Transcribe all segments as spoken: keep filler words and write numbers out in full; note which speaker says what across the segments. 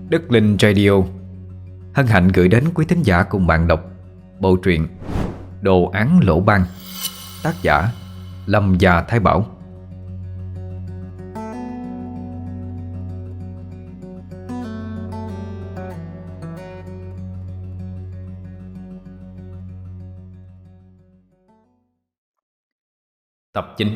Speaker 1: Đất Linh Radio hân hạnh gửi đến quý thính giả cùng bạn đọc bộ truyện Đồ án lỗ ban, tác giả Lâm Gia Thái Bảo. Tập chín.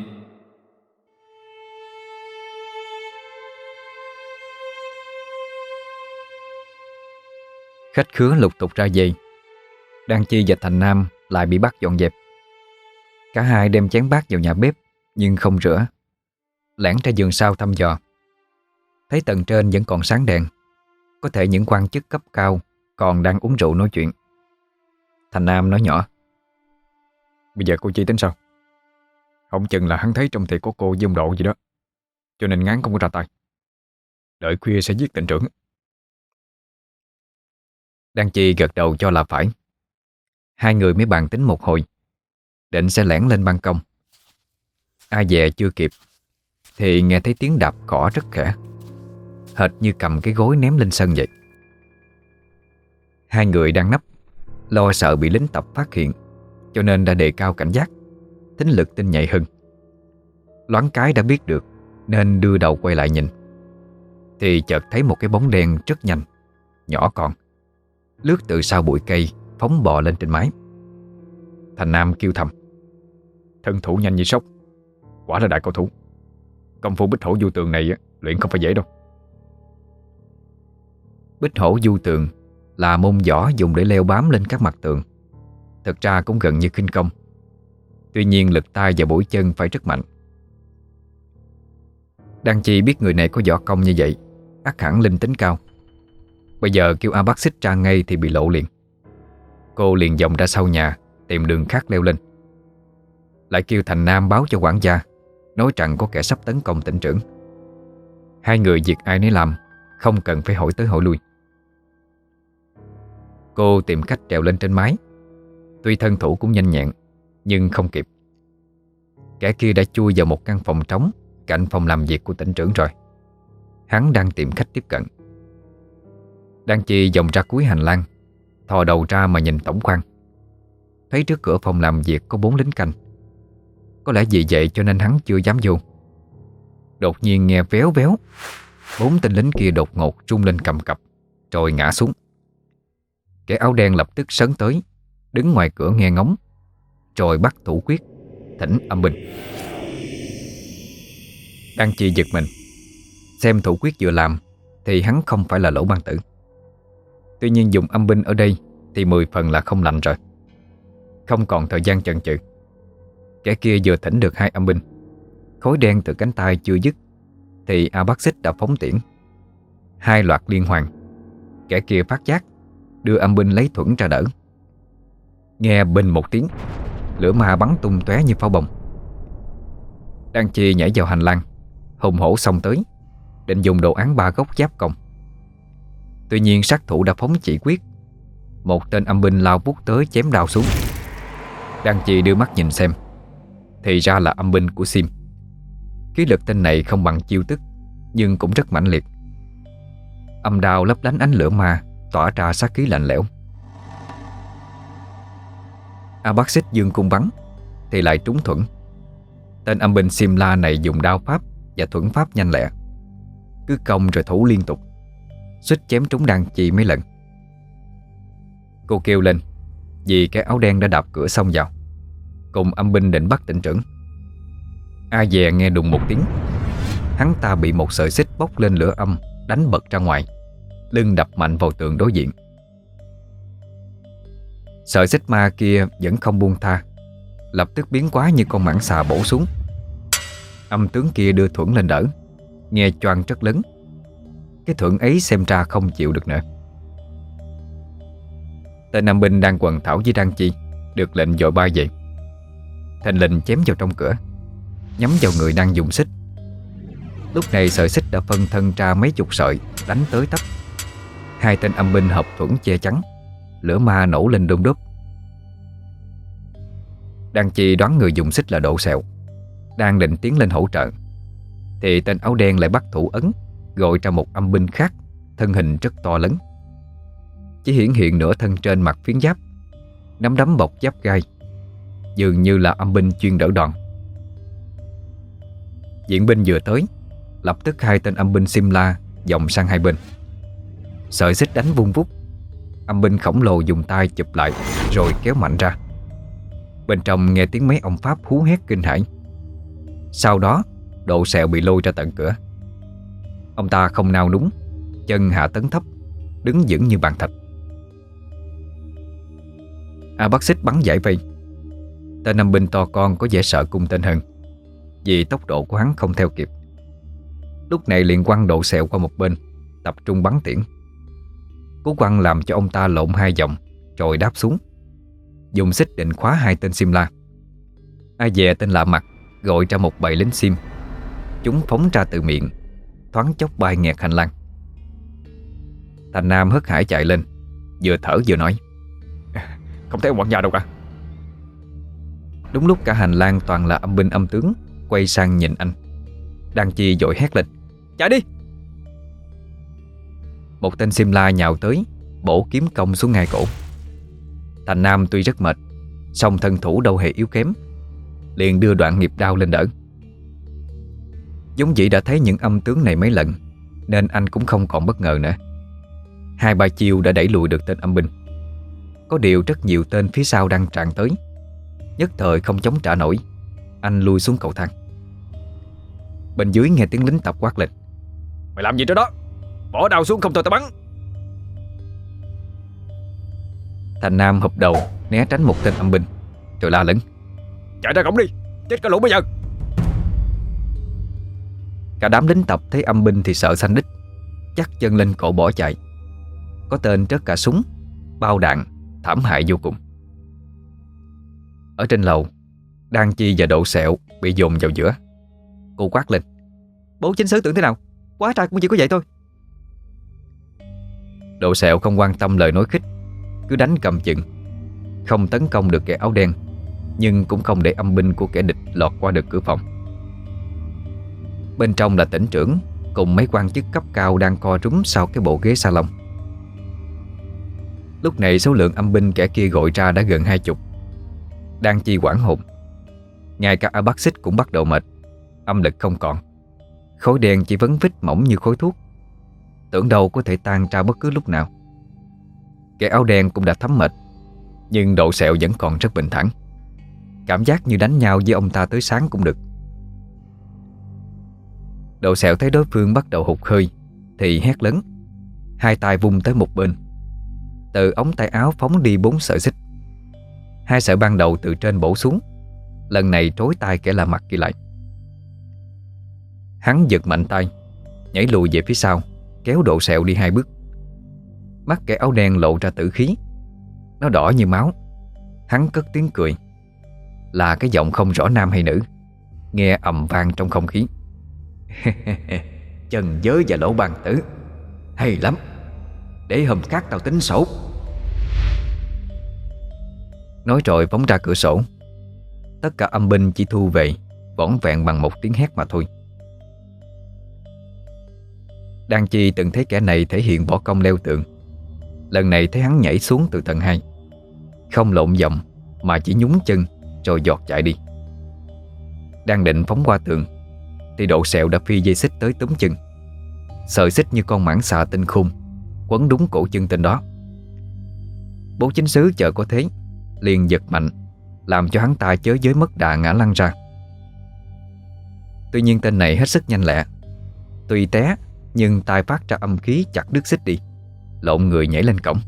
Speaker 1: Khách khứa lục tục ra về. Đan Chi và Thành Nam lại bị bắt dọn dẹp. Cả hai đem chén bát vào nhà bếp nhưng không rửa, lẻn ra giường sau thăm dò. Thấy tầng trên vẫn còn sáng đèn, có thể những quan chức cấp cao còn đang uống rượu nói chuyện. Thành Nam nói nhỏ:
Speaker 2: Bây giờ cô Chi tính sao? Không chừng là hắn thấy trong thiệp của cô với ông Độ gì đó, cho nên ngán không có ra tay. Đợi khuya sẽ giết tỉnh trưởng.
Speaker 1: Đan Chi gật đầu cho là phải. Hai người mới bàn tính một hồi, định sẽ lẻn lên ban công. Ai dè chưa kịp thì nghe thấy tiếng đạp cỏ rất khẽ, hệt như cầm cái gối ném lên sân vậy. Hai người đang nấp, lo sợ bị lính tập phát hiện, cho nên đã đề cao cảnh giác, thính lực tinh nhạy hơn. Loáng cái đã biết được nên đưa đầu quay lại nhìn, thì chợt thấy một cái bóng đen rất nhanh, nhỏ con, lướt từ sau bụi cây phóng bò lên trên mái. Thành Nam kêu thầm:
Speaker 2: Thân thủ nhanh như sóc, quả là đại cao thủ. Công phu bích hổ du tường này luyện không phải dễ đâu.
Speaker 1: Bích hổ du tường là môn võ dùng để leo bám lên các mặt tường. Thực ra cũng gần như khinh công, tuy nhiên lực tay và bủi chân phải rất mạnh. Đan Chi biết người này có võ công như vậy, ắt hẳn linh tính cao. Bây giờ kêu A Bác Xích ra ngay thì bị lộ liền. Cô liền vòng ra sau nhà tìm đường khác leo lên. Lại kêu Thành Nam báo cho quản gia, nói rằng có kẻ sắp tấn công tỉnh trưởng. Hai người việc ai nấy làm, không cần phải hỏi tới hỏi lui. Cô tìm cách trèo lên trên mái. Tuy thân thủ cũng nhanh nhẹn, nhưng không kịp. Kẻ kia đã chui vào một căn phòng trống cạnh phòng làm việc của tỉnh trưởng rồi. Hắn đang tìm cách tiếp cận. Đan Chi vòng ra cuối hành lang, thò đầu ra mà nhìn tổng quan. Thấy trước cửa phòng làm việc có bốn lính canh. Có lẽ vì vậy cho nên hắn chưa dám vô. Đột nhiên nghe véo véo, bốn tên lính kia đột ngột rung lên cầm cập, rồi ngã xuống. Kẻ áo đen lập tức sấn tới, đứng ngoài cửa nghe ngóng, rồi bắt thủ quyết, thỉnh âm binh. Đan Chi giật mình. Xem thủ quyết vừa làm thì hắn không phải là Lỗ Ban Tử. Tuy nhiên dùng âm binh ở đây thì mười phần là không lành rồi. Không còn thời gian chần chừ. Kẻ kia vừa thỉnh được hai âm binh, khói đen từ cánh tay chưa dứt thì A Bác Xích đã phóng tiễn. Hai loạt liên hoàn. Kẻ kia phát giác, đưa âm binh lấy thuẫn ra đỡ. Nghe bình một tiếng, lửa ma bắn tung tóe như pháo bông. Đan Chi nhảy vào hành lang, hùng hổ xông tới, định dùng đồ án ba góc giáp công. Tuy nhiên sát thủ đã phóng chỉ quyết. Một tên âm binh lao vút tới chém đao xuống. Đan Chi đưa mắt nhìn xem, thì ra là âm binh của Sim. Khí lực tên này không bằng chiêu tức, nhưng cũng rất mãnh liệt. Âm đao lấp lánh ánh lửa ma, tỏa ra sát khí lạnh lẽo. A Bác Xích dương cung bắn thì lại trúng thuẫn. Tên âm binh Sim La này dùng đao pháp và thuẫn pháp nhanh lẹ, cứ công rồi thủ liên tục, suýt chém trúng Đan Chi mấy lần. Cô kêu lên vì cái áo đen đã đạp cửa xông vào, cùng âm binh định bắt tỉnh trưởng. Ai dè nghe đùng một tiếng, hắn ta bị một sợi xích bốc lên lửa âm đánh bật ra ngoài, lưng đập mạnh vào tường đối diện. Sợi xích ma kia vẫn không buông tha, lập tức biến hóa như con mãng xà bổ xuống. Âm tướng kia đưa thuẫn lên đỡ, nghe choang rất lớn. Cái thuẫn ấy xem ra không chịu được nữa. Tên nam binh đang quần thảo với Đan Chi được lệnh dội bay về. Thình lình chém vào trong cửa, nhắm vào người đang dùng xích. Lúc này sợi xích đã phân thân ra mấy chục sợi, đánh tới tấp. Hai tên âm binh hợp thuẫn che chắn, lửa ma nổ lên đôm đốp. Đan Chi đoán người dùng xích là Độ Sẹo, đang định tiến lên hỗ trợ, thì tên áo đen lại bắt thủ ấn, gọi ra một âm binh khác thân hình rất to lớn. Chỉ hiển hiện nửa thân trên mặc phiến giáp, nắm đấm bọc giáp gai, dường như là âm binh chuyên đỡ đòn. Diện binh vừa tới, lập tức hai tên âm binh Simla vòng sang hai bên. Sợi xích đánh vung vút, âm binh khổng lồ dùng tay chụp lại rồi kéo mạnh ra. Bên trong nghe tiếng mấy ông Pháp hú hét kinh hãi. Sau đó Độ Sẹo bị lôi ra tận cửa. Ông ta không nao núng, chân hạ tấn thấp, đứng vững như bàn thạch. A Bác Xích bắn giải vây. Tên âm binh to con có vẻ sợ cung tên hơn, vì tốc độ của hắn không theo kịp. Lúc này liền quăng Độ Sẹo qua một bên, tập trung bắn tiễn. Cú quăng làm cho ông ta lộn hai vòng rồi đáp xuống, dùng xích định khóa hai tên Simla. Ai dè tên lạ mặt gọi ra một bầy lính Sim. Chúng phóng ra từ miệng, thoáng chốc bay nghẹt hành lang. Thành Nam hớt hải chạy lên, vừa thở vừa nói:
Speaker 2: Không thấy ông quản gia đâu cả.
Speaker 1: Đúng lúc cả hành lang toàn là âm binh âm tướng quay sang nhìn anh, Đan Chi vội hét lên:
Speaker 2: Chạy đi!
Speaker 1: Một tên Simla nhào tới, bổ kiếm công xuống ngay cổ. Thành Nam tuy rất mệt, song thân thủ đâu hề yếu kém, liền đưa đoạn nghiệp đao lên đỡ. Giống dĩ đã thấy những âm tướng này mấy lần, nên anh cũng không còn bất ngờ nữa. Hai ba chiêu đã đẩy lùi được tên âm binh. Có điều rất nhiều tên phía sau đang tràn tới, nhất thời không chống trả nổi, anh lui xuống cầu thang. Bên dưới nghe tiếng lính tập quát lên:
Speaker 2: Mày làm gì đó đó? Bỏ đao xuống không thôi tao bắn.
Speaker 1: Thành Nam hụp đầu né tránh một tên âm binh, rồi la lớn:
Speaker 2: Chạy ra cổng đi, chết cả lũ bây giờ.
Speaker 1: Cả đám lính tập thấy âm binh thì sợ xanh đít, chắc chân lên cổ bỏ chạy. Có tên rớt cả súng, bao đạn, thảm hại vô cùng. Ở trên lầu, Đan Chi và Độ Sẹo bị dồn vào giữa. Cô quát lên: Bố chính sứ tưởng thế nào? Quá trai cũng chỉ có vậy thôi. Độ Sẹo không quan tâm lời nói khích, cứ đánh cầm chừng. Không tấn công được kẻ áo đen, nhưng cũng không để âm binh của kẻ địch lọt qua được cửa phòng. Bên trong là tỉnh trưởng cùng mấy quan chức cấp cao đang co rúm sau cái bộ ghế salon. Lúc này số lượng âm binh kẻ kia gọi ra đã gần hai chục. Đan Chi hoảng hồn. Ngay cả A Bác Xích cũng bắt đầu mệt, âm lực không còn. Khối đen chỉ vấn vít mỏng như khối thuốc, tưởng đâu có thể tan ra bất cứ lúc nào. Kẻ áo đen cũng đã thấm mệt, nhưng Độ Sẹo vẫn còn rất bình thản. Cảm giác như đánh nhau với ông ta tới sáng cũng được. Độ Sẹo thấy đối phương bắt đầu hụt hơi thì hét lớn, hai tay vung tới một bên. Từ ống tay áo phóng đi bốn sợi xích. Hai sợi ban đầu từ trên bổ xuống, lần này trối tay kẻ lạ mặt kia lại. Hắn giật mạnh tay, nhảy lùi về phía sau, kéo Độ Sẹo đi hai bước. Mắt kẻ áo đen lộ ra tử khí, nó đỏ như máu. Hắn cất tiếng cười, là cái giọng không rõ nam hay nữ, nghe ầm vang trong không khí. Trần Giới và Lỗ Ban Tử, hay lắm, để hôm khác tao tính sổ. Nói rồi phóng ra cửa sổ. Tất cả âm binh chỉ thu về vỏn vẹn bằng một tiếng hét mà thôi. Đan Chi từng thấy kẻ này thể hiện võ công leo tường. Lần này thấy hắn nhảy xuống từ tầng hai, không lộn vòng mà chỉ nhúng chân rồi giọt chạy đi. Đang định phóng qua tường thì Độ Sẹo đã phi dây xích tới túm chân. Sợi xích như con mãng xà tinh khôn quấn đúng cổ chân tên đó. Bố chính sứ chờ có thế liền giật mạnh, làm cho hắn ta chớ giới mất đà ngã lăn ra. Tuy nhiên tên này hết sức nhanh lẹ, tuy té nhưng tay phát ra âm khí chặt đứt xích đi, lộn người nhảy lên cổng.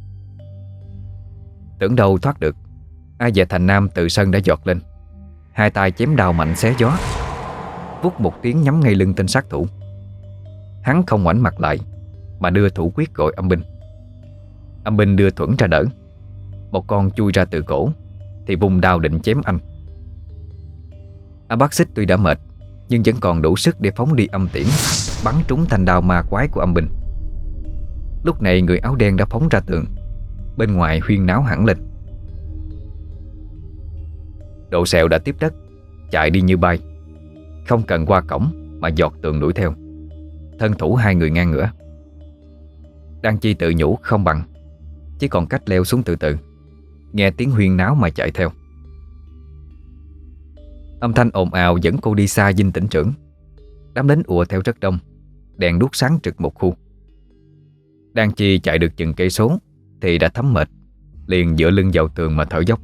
Speaker 1: Tưởng đâu thoát được, ai dè Thành Nam từ sân đã giọt lên, hai tay chém đao mạnh xé gió, vút một tiếng nhắm ngay lưng tên sát thủ. Hắn không ngoảnh mặt lại mà đưa thủ quyết gọi âm binh. Âm binh đưa thuẫn ra đỡ. Một con chui ra từ cổ thì vùng đao định chém anh. A Bác Xích tuy đã mệt nhưng vẫn còn đủ sức để phóng đi âm tiễn, bắn trúng thanh đao ma quái của âm binh. Lúc này người áo đen đã phóng ra tường, bên ngoài huyên náo hẳn lên. Độ Sẹo đã tiếp đất, chạy đi như bay, không cần qua cổng mà giọt tường đuổi theo. Thân thủ hai người ngang ngửa. Đan Chi tự nhủ không bằng, chỉ còn cách leo xuống từ từ, nghe tiếng huyên náo mà chạy theo. Âm thanh ồn ào dẫn cô đi xa dinh tỉnh trưởng. Đám lính ùa theo rất đông, đèn đuốc sáng trực một khu. Đan Chi chạy được chừng cây số thì đã thấm mệt, liền dựa lưng vào tường mà thở dốc.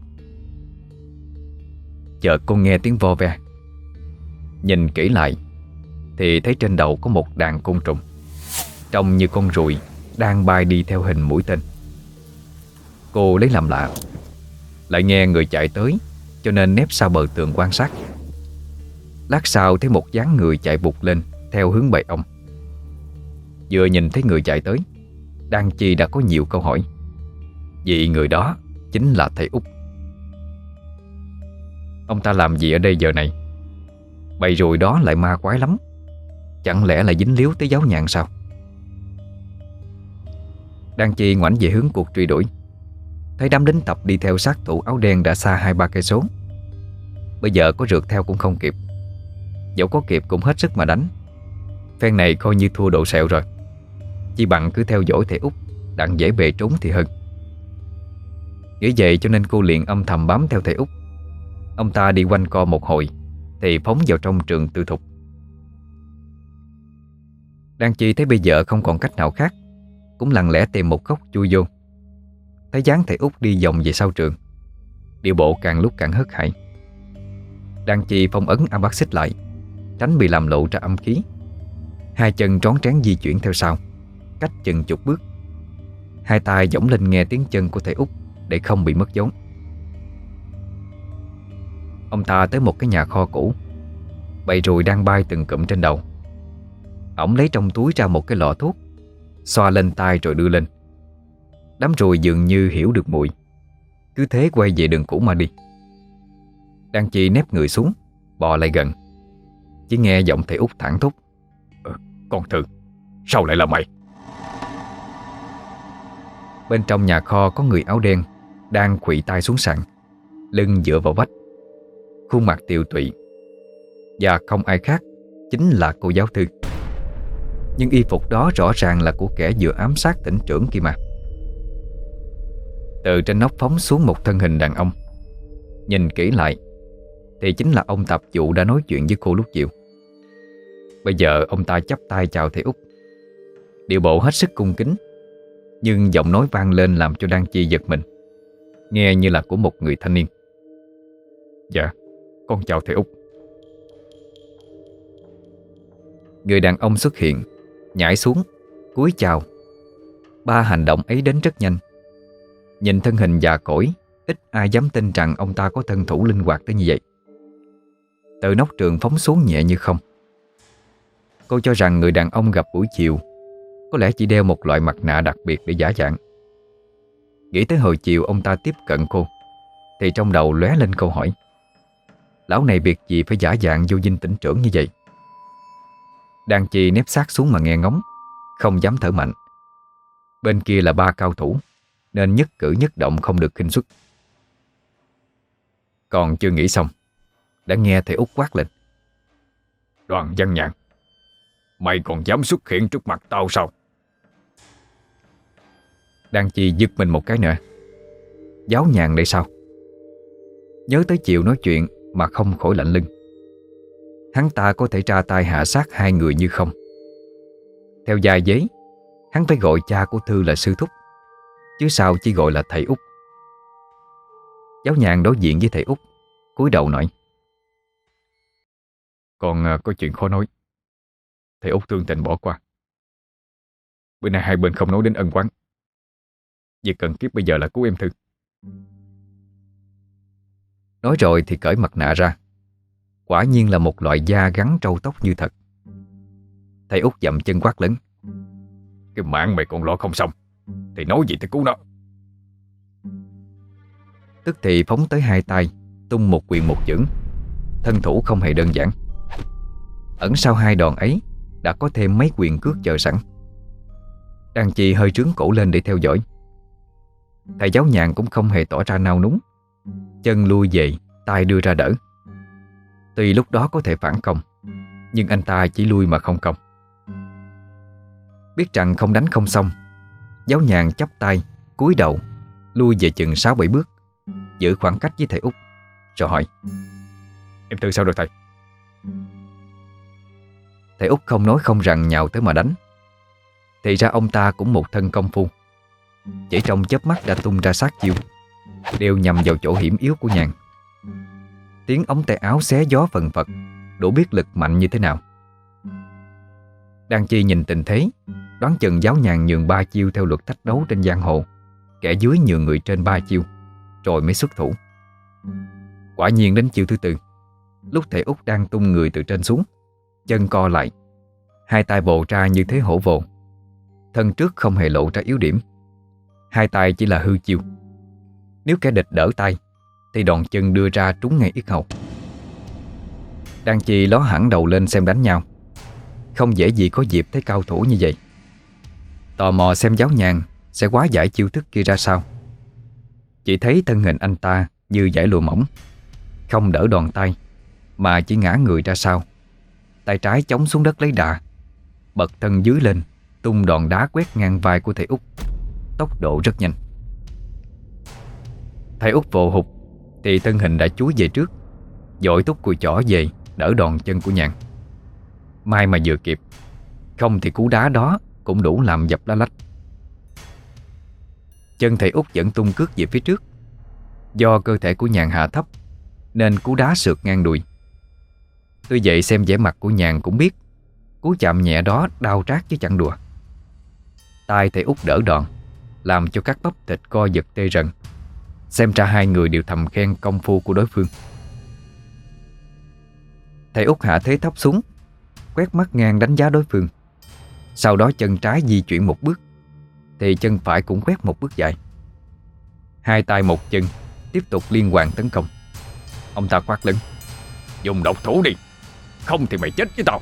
Speaker 1: Chợt cô nghe tiếng vo ve. Nhìn kỹ lại thì thấy trên đầu có một đàn côn trùng, trông như con ruồi đang bay đi theo hình mũi tên. Cô lấy làm lạ, lại nghe người chạy tới, cho nên nép sau bờ tường quan sát. Lát sau thấy một dáng người chạy vụt lên theo hướng bầy ong. Vừa nhìn thấy người chạy tới, Đan Chi đã có nhiều câu hỏi, vì người đó chính là thầy Út. Ông ta làm gì ở đây giờ này? Bầy ruồi đó lại ma quái lắm, chẳng lẽ là dính líu tới giáo nhàn sao? Đan Chi ngoảnh về hướng cuộc truy đuổi, thấy đám lính tập đi theo sát thủ áo đen đã xa hai ba cây số. Bây giờ có rượt theo cũng không kịp, dẫu có kịp cũng hết sức mà đánh. Phen này coi như thua độ sẹo rồi, chỉ bằng cứ theo dõi thầy Út, đặng dễ bề trốn thì hơn. Nghĩ vậy cho nên cô liền âm thầm bám theo thầy Út. Ông ta đi quanh co một hồi thì phóng vào trong trường tư thục. Đan Chi thấy bây giờ không còn cách nào khác, cũng lặng lẽ tìm một góc chui vô. Thấy dáng thầy Út đi vòng về sau trường, điệu bộ càng lúc càng hớt hải. Đan Chi phong ấn a bát xích lại, tránh bị làm lộ ra âm khí. Hai chân trón trán di chuyển theo sau, cách chừng chục bước. Hai tay giỗng lên nghe tiếng chân của thầy Út để không bị mất dấu. Ông ta tới một cái nhà kho cũ, bầy ruồi đang bay từng cụm trên đầu. Ổng lấy trong túi ra một cái lọ thuốc, xoa lên tay rồi đưa lên. Đám ruồi dường như hiểu được mùi, cứ thế quay về đường cũ mà đi. Đan Chi nép người xuống, bò lại gần. Chỉ nghe giọng thầy Út thẳng thốt: ờ, Con Thư, sao lại là mày? Bên trong nhà kho có người áo đen đang khuỵu tay xuống sàn, lưng dựa vào vách, khuôn mặt tiều tụy, và không ai khác chính là cô giáo Thư. Nhưng y phục đó rõ ràng là của kẻ vừa ám sát tỉnh trưởng kia mà. Từ trên nóc phóng xuống một thân hình đàn ông. Nhìn kỹ lại thì chính là ông tập vụ đã nói chuyện với cô lúc chiều. Bây giờ ông ta chắp tay chào thầy Út, điệu bộ hết sức cung kính, nhưng giọng nói vang lên làm cho Đan Chi giật mình, nghe như là của một người thanh niên. Dạ, con chào thầy Út. Người đàn ông xuất hiện, nhảy xuống, cúi chào. Ba hành động ấy đến rất nhanh. Nhìn thân hình già cỗi, ít ai dám tin rằng ông ta có thân thủ linh hoạt tới như vậy. Từ nóc trường phóng xuống nhẹ như không. Cô cho rằng người đàn ông gặp buổi chiều có lẽ chỉ đeo một loại mặt nạ đặc biệt để giả dạng. Nghĩ tới hồi chiều ông ta tiếp cận cô thì trong đầu lóe lên câu hỏi: lão này việc gì phải giả dạng vô dinh tỉnh trưởng như vậy? Đan Chi nép sát xuống mà nghe ngóng, không dám thở mạnh. Bên kia là ba cao thủ, nên nhất cử nhất động không được khinh suất. Còn chưa nghĩ xong, đã nghe thầy Út quát lên: Đoàn Văn Nhàn, mày còn dám xuất hiện trước mặt tao sao? Đan Chi giật mình một cái nữa. Giáo Nhàn đây sao? Nhớ tới chiều nói chuyện mà không khỏi lạnh lưng. Hắn ta có thể ra tay hạ sát hai người như không. Theo giai giấy, hắn phải gọi cha của Thư là sư thúc, chứ sao chỉ gọi là thầy Út. Giáo Nhàn đối diện với thầy Út, cúi đầu nói: Còn có chuyện khó nói. Thầy Út thương tình bỏ qua. Bữa nay hai bên không nói đến ân oán. Việc cần kiếp bây giờ là cứu em Thư. Nói rồi thì cởi mặt nạ ra. Quả nhiên là một loại da gắn trâu tóc như thật. Thầy Út dậm chân quát lớn: Cái mạng mày còn lo không xong thì nói gì tới cứu nó. Tức thì phóng tới hai tay, tung một quyền một chưởng. Thân thủ không hề đơn giản. Ẩn sau hai đòn ấy đã có thêm mấy quyền cước chờ sẵn. Đan Chi hơi trướng cổ lên để theo dõi. Thầy giáo Nhàn cũng không hề tỏ ra nao núng, chân lui về, tay đưa ra đỡ. Tuy lúc đó có thể phản công, nhưng anh ta chỉ lui mà không công. Biết rằng không đánh không xong, Giáo nhàn chắp tay, cúi đầu, lui về chừng sáu bảy bước, giữ khoảng cách với thầy Út, rồi hỏi:
Speaker 2: Em Tư sao rồi thầy?
Speaker 1: Thầy Út không nói không rằng nhào tới mà đánh. Thì ra ông ta cũng một thân công phu, chỉ trong chớp mắt đã tung ra sát chiêu, đều nhằm vào chỗ hiểm yếu của nhàn. Tiếng ống tay áo xé gió phần phật, đủ biết lực mạnh như thế nào. Đan Chi nhìn tình thế, đoán chừng giáo nhàn nhường ba chiêu theo luật thách đấu trên giang hồ, kẻ dưới nhường người trên ba chiêu, rồi mới xuất thủ. Quả nhiên đến chiêu thứ tư, lúc thầy Út đang tung người từ trên xuống, chân co lại, hai tay vồ ra như thế hổ vồ, thân trước không hề lộ ra yếu điểm, hai tay chỉ là hư chiêu. Nếu kẻ địch đỡ tay thì đòn chân đưa ra trúng ngay yết hầu. Đan Chi ló hẳn đầu lên xem đánh nhau, không dễ gì có dịp thấy cao thủ như vậy. Tò mò xem giáo nhàn sẽ hóa giải chiêu thức kia ra sao. Chỉ thấy thân hình anh ta như dải lụa mỏng, không đỡ đòn tay, mà chỉ ngã người ra sau, tay trái chống xuống đất lấy đà, bật thân dưới lên, tung đòn đá quét ngang vai của thầy Út, tốc độ rất nhanh. Thầy Út vồ hụt thì thân hình đã chúi về trước, dội túc cùi chỏ về đỡ đòn chân của nhàn. May mà vừa kịp, không thì cú đá đó cũng đủ làm dập lá lách. Chân thầy Út vẫn tung cước về phía trước. Do cơ thể của nhàn hạ thấp nên cú đá sượt ngang đùi. Tuy vậy xem vẻ mặt của nhàn cũng biết cú chạm nhẹ đó đau rát chứ chẳng đùa. Tay thầy Út đỡ đòn, làm cho các bắp thịt co giật tê rần. Xem ra hai người đều thầm khen công phu của đối phương. Thầy Út hạ thế thấp xuống, quét mắt ngang đánh giá đối phương. Sau đó chân trái di chuyển một bước, thì chân phải cũng quét một bước dài. Hai tay một chân tiếp tục liên hoàn tấn công. Ông ta quát lớn: Dùng độc thủ đi, không thì mày chết với tao.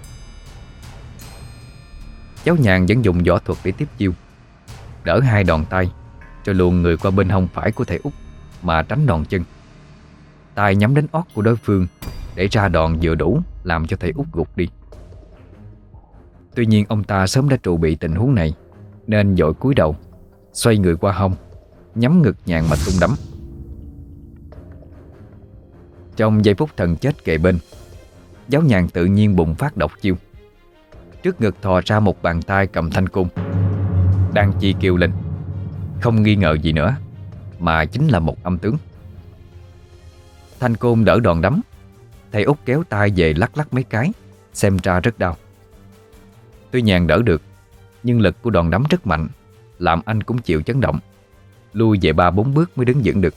Speaker 1: Giáo nhàn vẫn dùng võ thuật để tiếp chiêu, đỡ hai đòn tay, rồi luồn người qua bên hông phải của thầy Út mà tránh đòn chân. Tay nhắm đến ót của đối phương để ra đòn vừa đủ làm cho thầy Út gục đi. Tuy nhiên ông ta sớm đã trù bị tình huống này, nên vội cúi đầu, xoay người qua hông, nhắm ngực nhàn mà tung đấm. Trong giây phút thần chết kề bên, giáo nhàn tự nhiên bùng phát độc chiêu. Trước ngực thò ra một bàn tay cầm thanh côn. Đan Chi kêu lên, không nghi ngờ gì nữa, mà chính là một âm tướng. Thanh côn đỡ đòn đấm, thầy Út kéo tay về lắc lắc mấy cái, xem ra rất đau. Tuy nhàn đỡ được, nhưng lực của đòn đấm rất mạnh, làm anh cũng chịu chấn động, lui về ba bốn bước mới đứng vững được.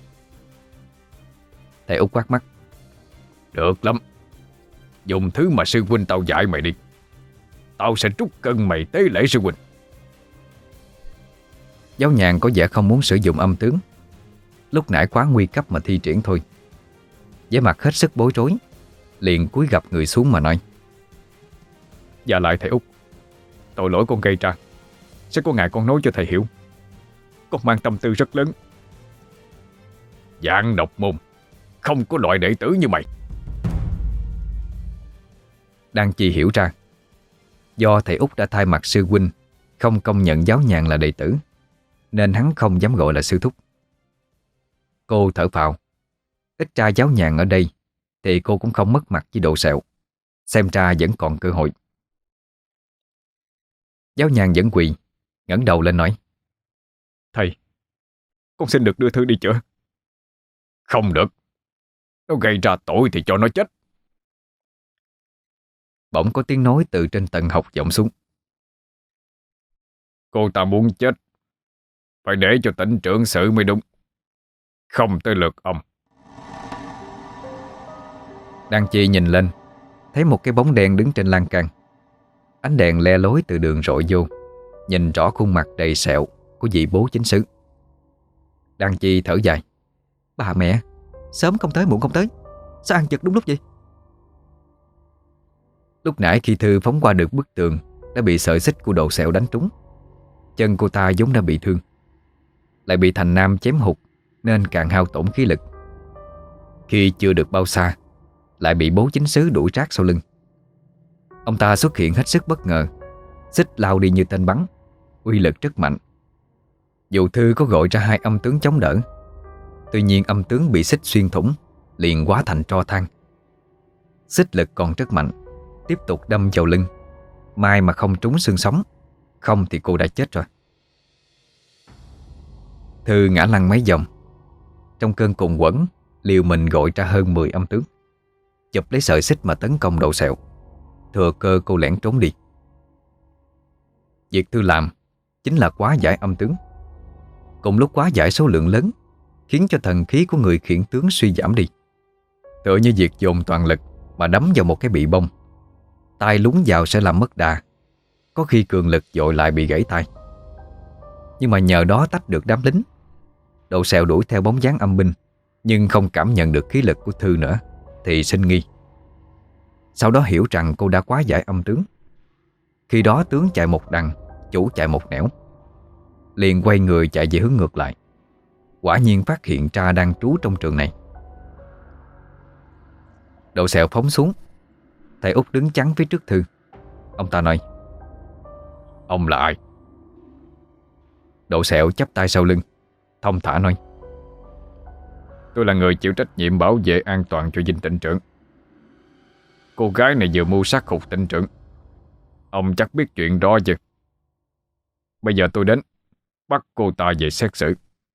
Speaker 1: Thầy Út quát mắt: Được lắm, dùng thứ mà sư huynh tao dạy mày đi, tao sẽ trút cân mày tế lễ sư huynh. Giáo nhàn có vẻ không muốn sử dụng âm tướng, lúc nãy quá nguy cấp mà thi triển thôi. Vẻ mặt hết sức bối rối, liền cúi gập người xuống mà nói: Dạ lại thầy Út, tội lỗi con gây ra, sẽ có ngày con nói cho thầy hiểu. Con mang tâm tư rất lớn. Dạng độc môn, không có loại đệ tử như mày. Đan Chi hiểu ra, do thầy Út đã thay mặt sư huynh không công nhận giáo nhàn là đệ tử, nên hắn không dám gọi là sư thúc. Cô thở phào, ít ra giáo nhàn ở đây thì cô cũng không mất mặt với Độ Sẹo, xem ra vẫn còn cơ hội. Giáo nhàn vẫn quỳ, ngẩng đầu lên nói: Thầy, con xin được đưa thư đi chữa. Không được, nó gây ra tội thì cho nó chết. Bỗng có tiếng nói từ trên tầng học vọng xuống: Cô ta muốn chết, phải để cho tỉnh trưởng xử mới đúng, không tới lượt ông. Đan Chi nhìn lên, thấy một cái bóng đen đứng trên lan can. Ánh đèn le lối từ đường rọi vô, nhìn rõ khuôn mặt đầy sẹo của vị bố chính xứ. Đan Chi thở dài: Bà mẹ, sớm không tới muộn không tới, sao ăn chật đúng lúc vậy? Lúc nãy khi Thư phóng qua được bức tường, đã bị sợi xích của Độ Sẹo đánh trúng. Chân cô ta vốn đã bị thương, lại bị Thành Nam chém hụt, nên càng hao tổn khí lực. Khi chưa được bao xa, lại bị bố chính xứ đuổi trát sau lưng. Ông ta xuất hiện hết sức bất ngờ, xích lao đi như tên bắn, uy lực rất mạnh. Dù Thư có gọi ra hai âm tướng chống đỡ, tuy nhiên âm tướng bị xích xuyên thủng, liền hóa thành tro than. Xích lực còn rất mạnh, tiếp tục đâm vào lưng. May mà không trúng xương sống, không thì cô đã chết rồi. Thư ngã lăn mấy vòng. Trong cơn cùng quẫn, liều mình gọi ra hơn mười âm tướng, chụp lấy sợi xích mà tấn công Độ Sẹo. Thừa cơ cô lẻn trốn đi. Việc Thư làm chính là quá giải âm tướng. Cùng lúc quá giải số lượng lớn, khiến cho thần khí của người khiển tướng suy giảm đi. Tựa như việc dồn toàn lực mà đấm vào một cái bị bông, tay lún vào sẽ làm mất đà, có khi cường lực dội lại bị gãy tay. Nhưng mà nhờ đó tách được đám lính. Độ Sẹo đuổi theo bóng dáng âm binh, nhưng không cảm nhận được khí lực của Thư nữa thì sinh nghi. Sau đó hiểu rằng cô đã quá giải âm tướng. Khi đó tướng chạy một đằng, chủ chạy một nẻo, liền quay người chạy về hướng ngược lại. Quả nhiên phát hiện ra đang trú trong trường này. Độ Sẹo phóng xuống. Thầy Út đứng chắn phía trước Thư. Ông ta nói: "Ông là ai?" Độ Sẹo chắp tay sau lưng, thong thả nói: "Tôi là người chịu trách nhiệm bảo vệ an toàn cho dinh tỉnh trưởng. Cô gái này vừa mưu sát hụt tỉnh trưởng. Ông chắc biết chuyện đó chứ. Bây giờ tôi đến bắt cô ta về xét xử."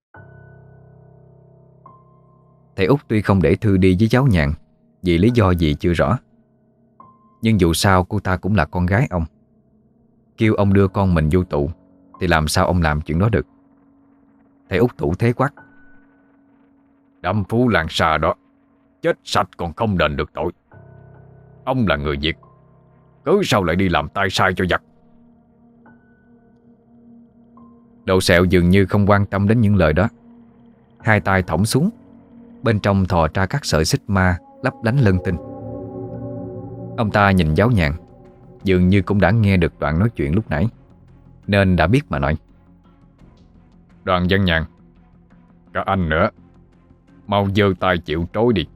Speaker 1: Thầy Út tuy không để Thư đi với giáo nhàn vì lý do gì chưa rõ, nhưng dù sao cô ta cũng là con gái ông. Kêu ông đưa con mình vô tù thì làm sao ông làm chuyện đó được. Thầy Út thủ thế quát: "Đâm phú làng xà đó, chết sạch còn không đền được tội. Ông là người Việt, cớ sao lại đi làm tay sai cho giặc?" Độ Sẹo dường như không quan tâm đến những lời đó. Hai tay thõng xuống, bên trong thò ra các sợi xích ma lấp lánh lân tinh. Ông ta nhìn giáo nhàn, dường như cũng đã nghe được đoạn nói chuyện lúc nãy, nên đã biết mà nói: "Đoàn Văn Nhàn, cả anh nữa, mau giơ tay chịu trói đi."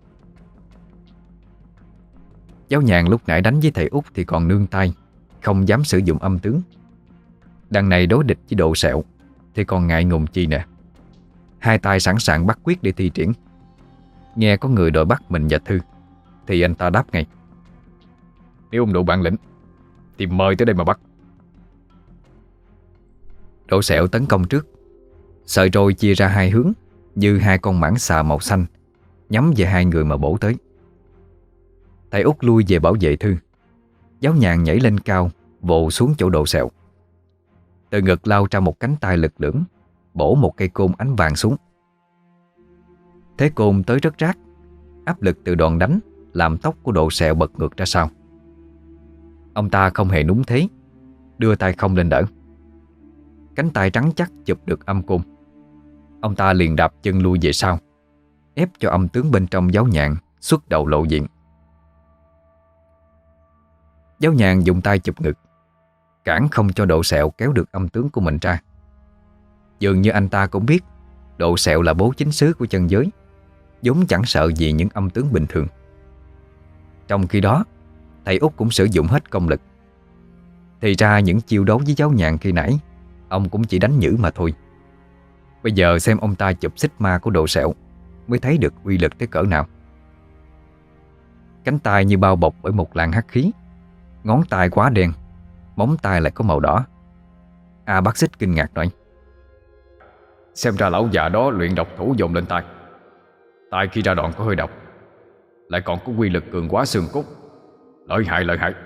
Speaker 1: Giáo nhàn lúc nãy đánh với thầy Út thì còn nương tay, không dám sử dụng âm tướng. Đằng này đối địch với Độ Sẹo thì còn ngại ngùng chi nè. Hai tay sẵn sàng bắt quyết để thi triển. Nghe có người đòi bắt mình và Thư thì anh ta đáp ngay: "Nếu ông đủ bản lĩnh thì mời tới đây mà bắt." Độ Sẹo tấn công trước. Sợi roi chia ra hai hướng, như hai con mãng xà màu xanh, nhắm về hai người mà bổ tới. Thầy Út lui về bảo vệ Thư. Giáo nhàn nhảy lên cao, vồ xuống chỗ Độ Sẹo. Từ ngực lao ra một cánh tay lực lưỡng, bổ một cây côn ánh vàng xuống. Thế côn tới rất rát. Áp lực từ đòn đánh làm tóc của Độ Sẹo bật ngược ra sau. Ông ta không hề núng thế, đưa tay không lên đỡ. Cánh tay trắng chắc chụp được âm côn. Ông ta liền đạp chân lui về sau, ép cho âm tướng bên trong giáo nhàn xuất đầu lộ diện. Giáo nhàn dùng tay chụp ngực, cản không cho Độ Sẹo kéo được âm tướng của mình ra. Dường như anh ta cũng biết Độ Sẹo là bố chính xứ của chân giới, vốn chẳng sợ gì những âm tướng bình thường. Trong khi đó, thầy Út cũng sử dụng hết công lực. Thì ra những chiêu đấu với giáo nhàn khi nãy ông cũng chỉ đánh nhử mà thôi. Bây giờ xem ông ta chụp xích ma của Độ Sẹo mới thấy được uy lực tới cỡ nào. Cánh tay như bao bọc bởi một làn hắc khí, ngón tay quá đen, móng tay lại có màu đỏ. A Bác Xích kinh ngạc nói: "Xem ra lão già đó luyện độc thủ dồn lên tay. Tay khi ra đòn có hơi độc, lại còn có quy lực cường quá xương cốt. Lợi hại lợi hại."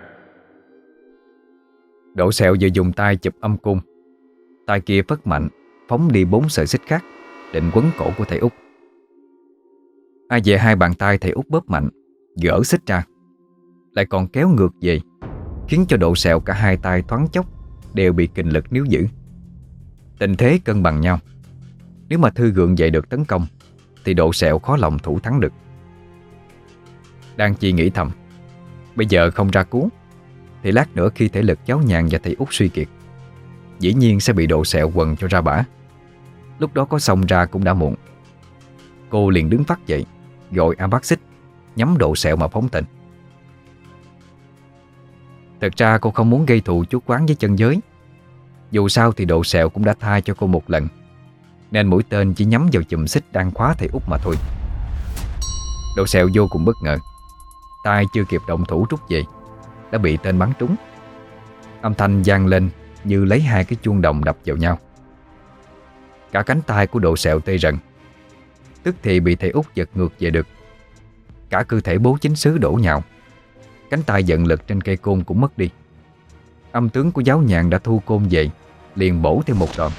Speaker 1: Độ Sẹo vừa dùng tay chụp âm côn, tay kia phất mạnh, phóng đi bốn sợi xích khác, định quấn cổ của thầy Út. Ai về hai bàn tay thầy Út bóp mạnh, gỡ xích ra, lại còn kéo ngược về, khiến cho Độ Sẹo cả hai tay thoáng chốc đều bị kình lực níu giữ. Tình thế cân bằng nhau. Nếu mà Thư gượng dậy được tấn công thì Độ Sẹo khó lòng thủ thắng được. Đang chi nghĩ thầm, bây giờ không ra cứu thì lát nữa khi thể lực giáo nhàn và thầy Út suy kiệt, dĩ nhiên sẽ bị Độ Sẹo quần cho ra bả. Lúc đó có xông ra cũng đã muộn. Cô liền đứng phắt dậy, gọi A Bác Xích nhắm Độ Sẹo mà phóng tên. Thật ra cô không muốn gây thù chuốc oán với chân giới, Dù sao thì Độ Sẹo cũng đã tha cho cô một lần, nên mũi tên chỉ nhắm vào chùm xích đang khóa thầy Út mà thôi. Độ Sẹo vô cùng bất ngờ. Tay chưa kịp động thủ rút về đã bị tên bắn trúng. Âm thanh vang lên như lấy hai cái chuông đồng đập vào nhau. Cả cánh tay của Độ Sẹo tê rần, tức thì bị thầy Út giật ngược về được. Cả cơ thể bố chính xứ đổ nhào. Cánh tay giận lực trên cây côn cũng mất đi. Âm tướng của giáo nhàn đã thu côn về, liền bổ thêm một đòn.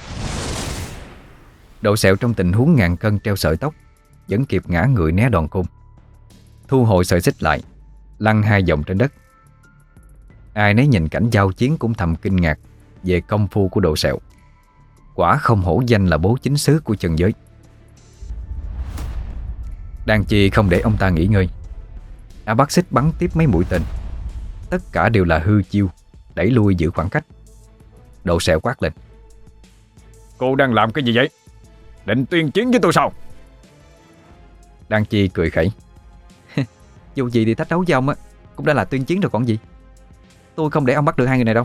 Speaker 1: Độ Sẹo trong tình huống ngàn cân treo sợi tóc vẫn kịp ngã người né đòn côn, thu hồi sợi xích lại, lăn hai vòng trên đất. Ai nấy nhìn cảnh giao chiến cũng thầm kinh ngạc về công phu của Độ Sẹo. Quả không hổ danh là bố chính xứ của trần giới. Đan Chi không để ông ta nghỉ ngơi. A Bác Xích bắn tiếp mấy mũi tên. Tất cả đều là hư chiêu, đẩy lui giữ khoảng cách. Độ Sẹo quát lên:
Speaker 2: Cô đang làm cái gì vậy? Định tuyên chiến với tôi sao?
Speaker 1: Đan Chi cười khẩy: Dù gì thì thách đấu với ông á cũng đã là tuyên chiến rồi còn gì. Tôi không để ông bắt được hai người này đâu.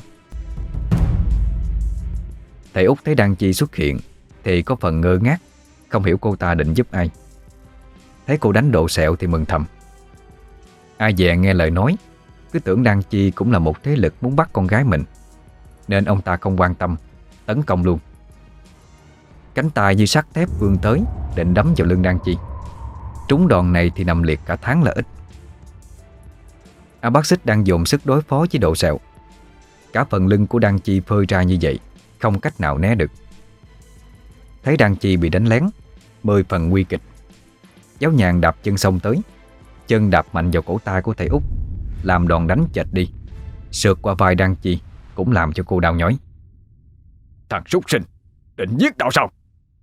Speaker 1: Thầy Út thấy Đan Chi xuất hiện thì có phần ngơ ngác, không hiểu cô ta định giúp ai. Thấy cô đánh Độ Sẹo thì mừng thầm. Ai dè nghe lời nói, cứ tưởng Đan Chi cũng là một thế lực muốn bắt con gái mình, nên ông ta không quan tâm, tấn công luôn. Cánh tay như sắt thép vươn tới, định đấm vào lưng Đan Chi. Trúng đòn này thì nằm liệt cả tháng là ít. A Bác Xích đang dồn sức đối phó với Độ Sẹo. Cả phần lưng của Đan Chi phơi ra như vậy, không cách nào né được. Thấy Đan Chi bị đánh lén, mười phần nguy kịch. Giáo nhàn đạp chân xông tới, chân đạp mạnh vào cổ tay của thầy Út, làm đòn đánh chệch đi, sượt qua vai Đan Chi, cũng làm cho cô đau nhói.
Speaker 2: Thằng súc sinh, định giết tao sao?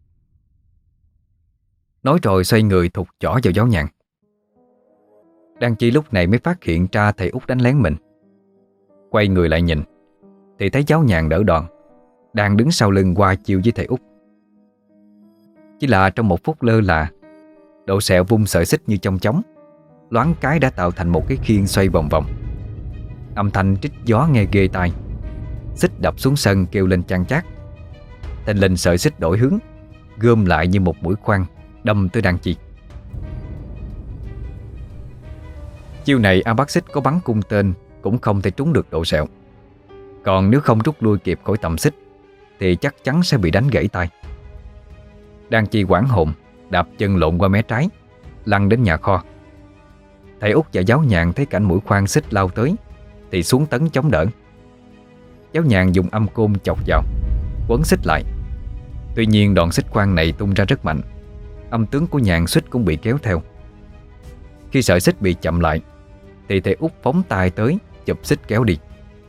Speaker 1: Nói rồi xoay người thụt chỏ vào giáo nhàn. Đan Chi lúc này mới phát hiện ra thầy Út đánh lén mình. Quay người lại nhìn thì thấy giáo nhàn đỡ đòn, đang đứng sau lưng qua chiêu với thầy Út. Chỉ là trong một phút lơ là, Độ Sẹo vung sợi xích như chong chóng, loáng cái đã tạo thành một cái khiên xoay vòng vòng. Âm thanh trích gió nghe ghê tai. Xích đập xuống sân kêu lên chan chát. Thình lình sợi xích đổi hướng, gom lại như một mũi khoan đâm tới Đan Chi. Chiêu này A Bác Xích có bắn cung tên cũng không thể trúng được Độ Sẹo. Còn nếu không rút lui kịp khỏi tầm xích thì chắc chắn sẽ bị đánh gãy tay. Đan Chi hoảng hồn, đạp chân lộn qua mé trái, lăn đến nhà kho. Thầy Út và giáo nhàn thấy cảnh mũi khoan xích lao tới thì xuống tấn chống đỡ. Giáo nhàn dùng âm côn chọc vào, quấn xích lại. Tuy nhiên đòn xích khoan này tung ra rất mạnh, âm tướng của nhàn xích cũng bị kéo theo. Khi sợi xích bị chậm lại thì thầy Út phóng tay tới chụp xích kéo đi.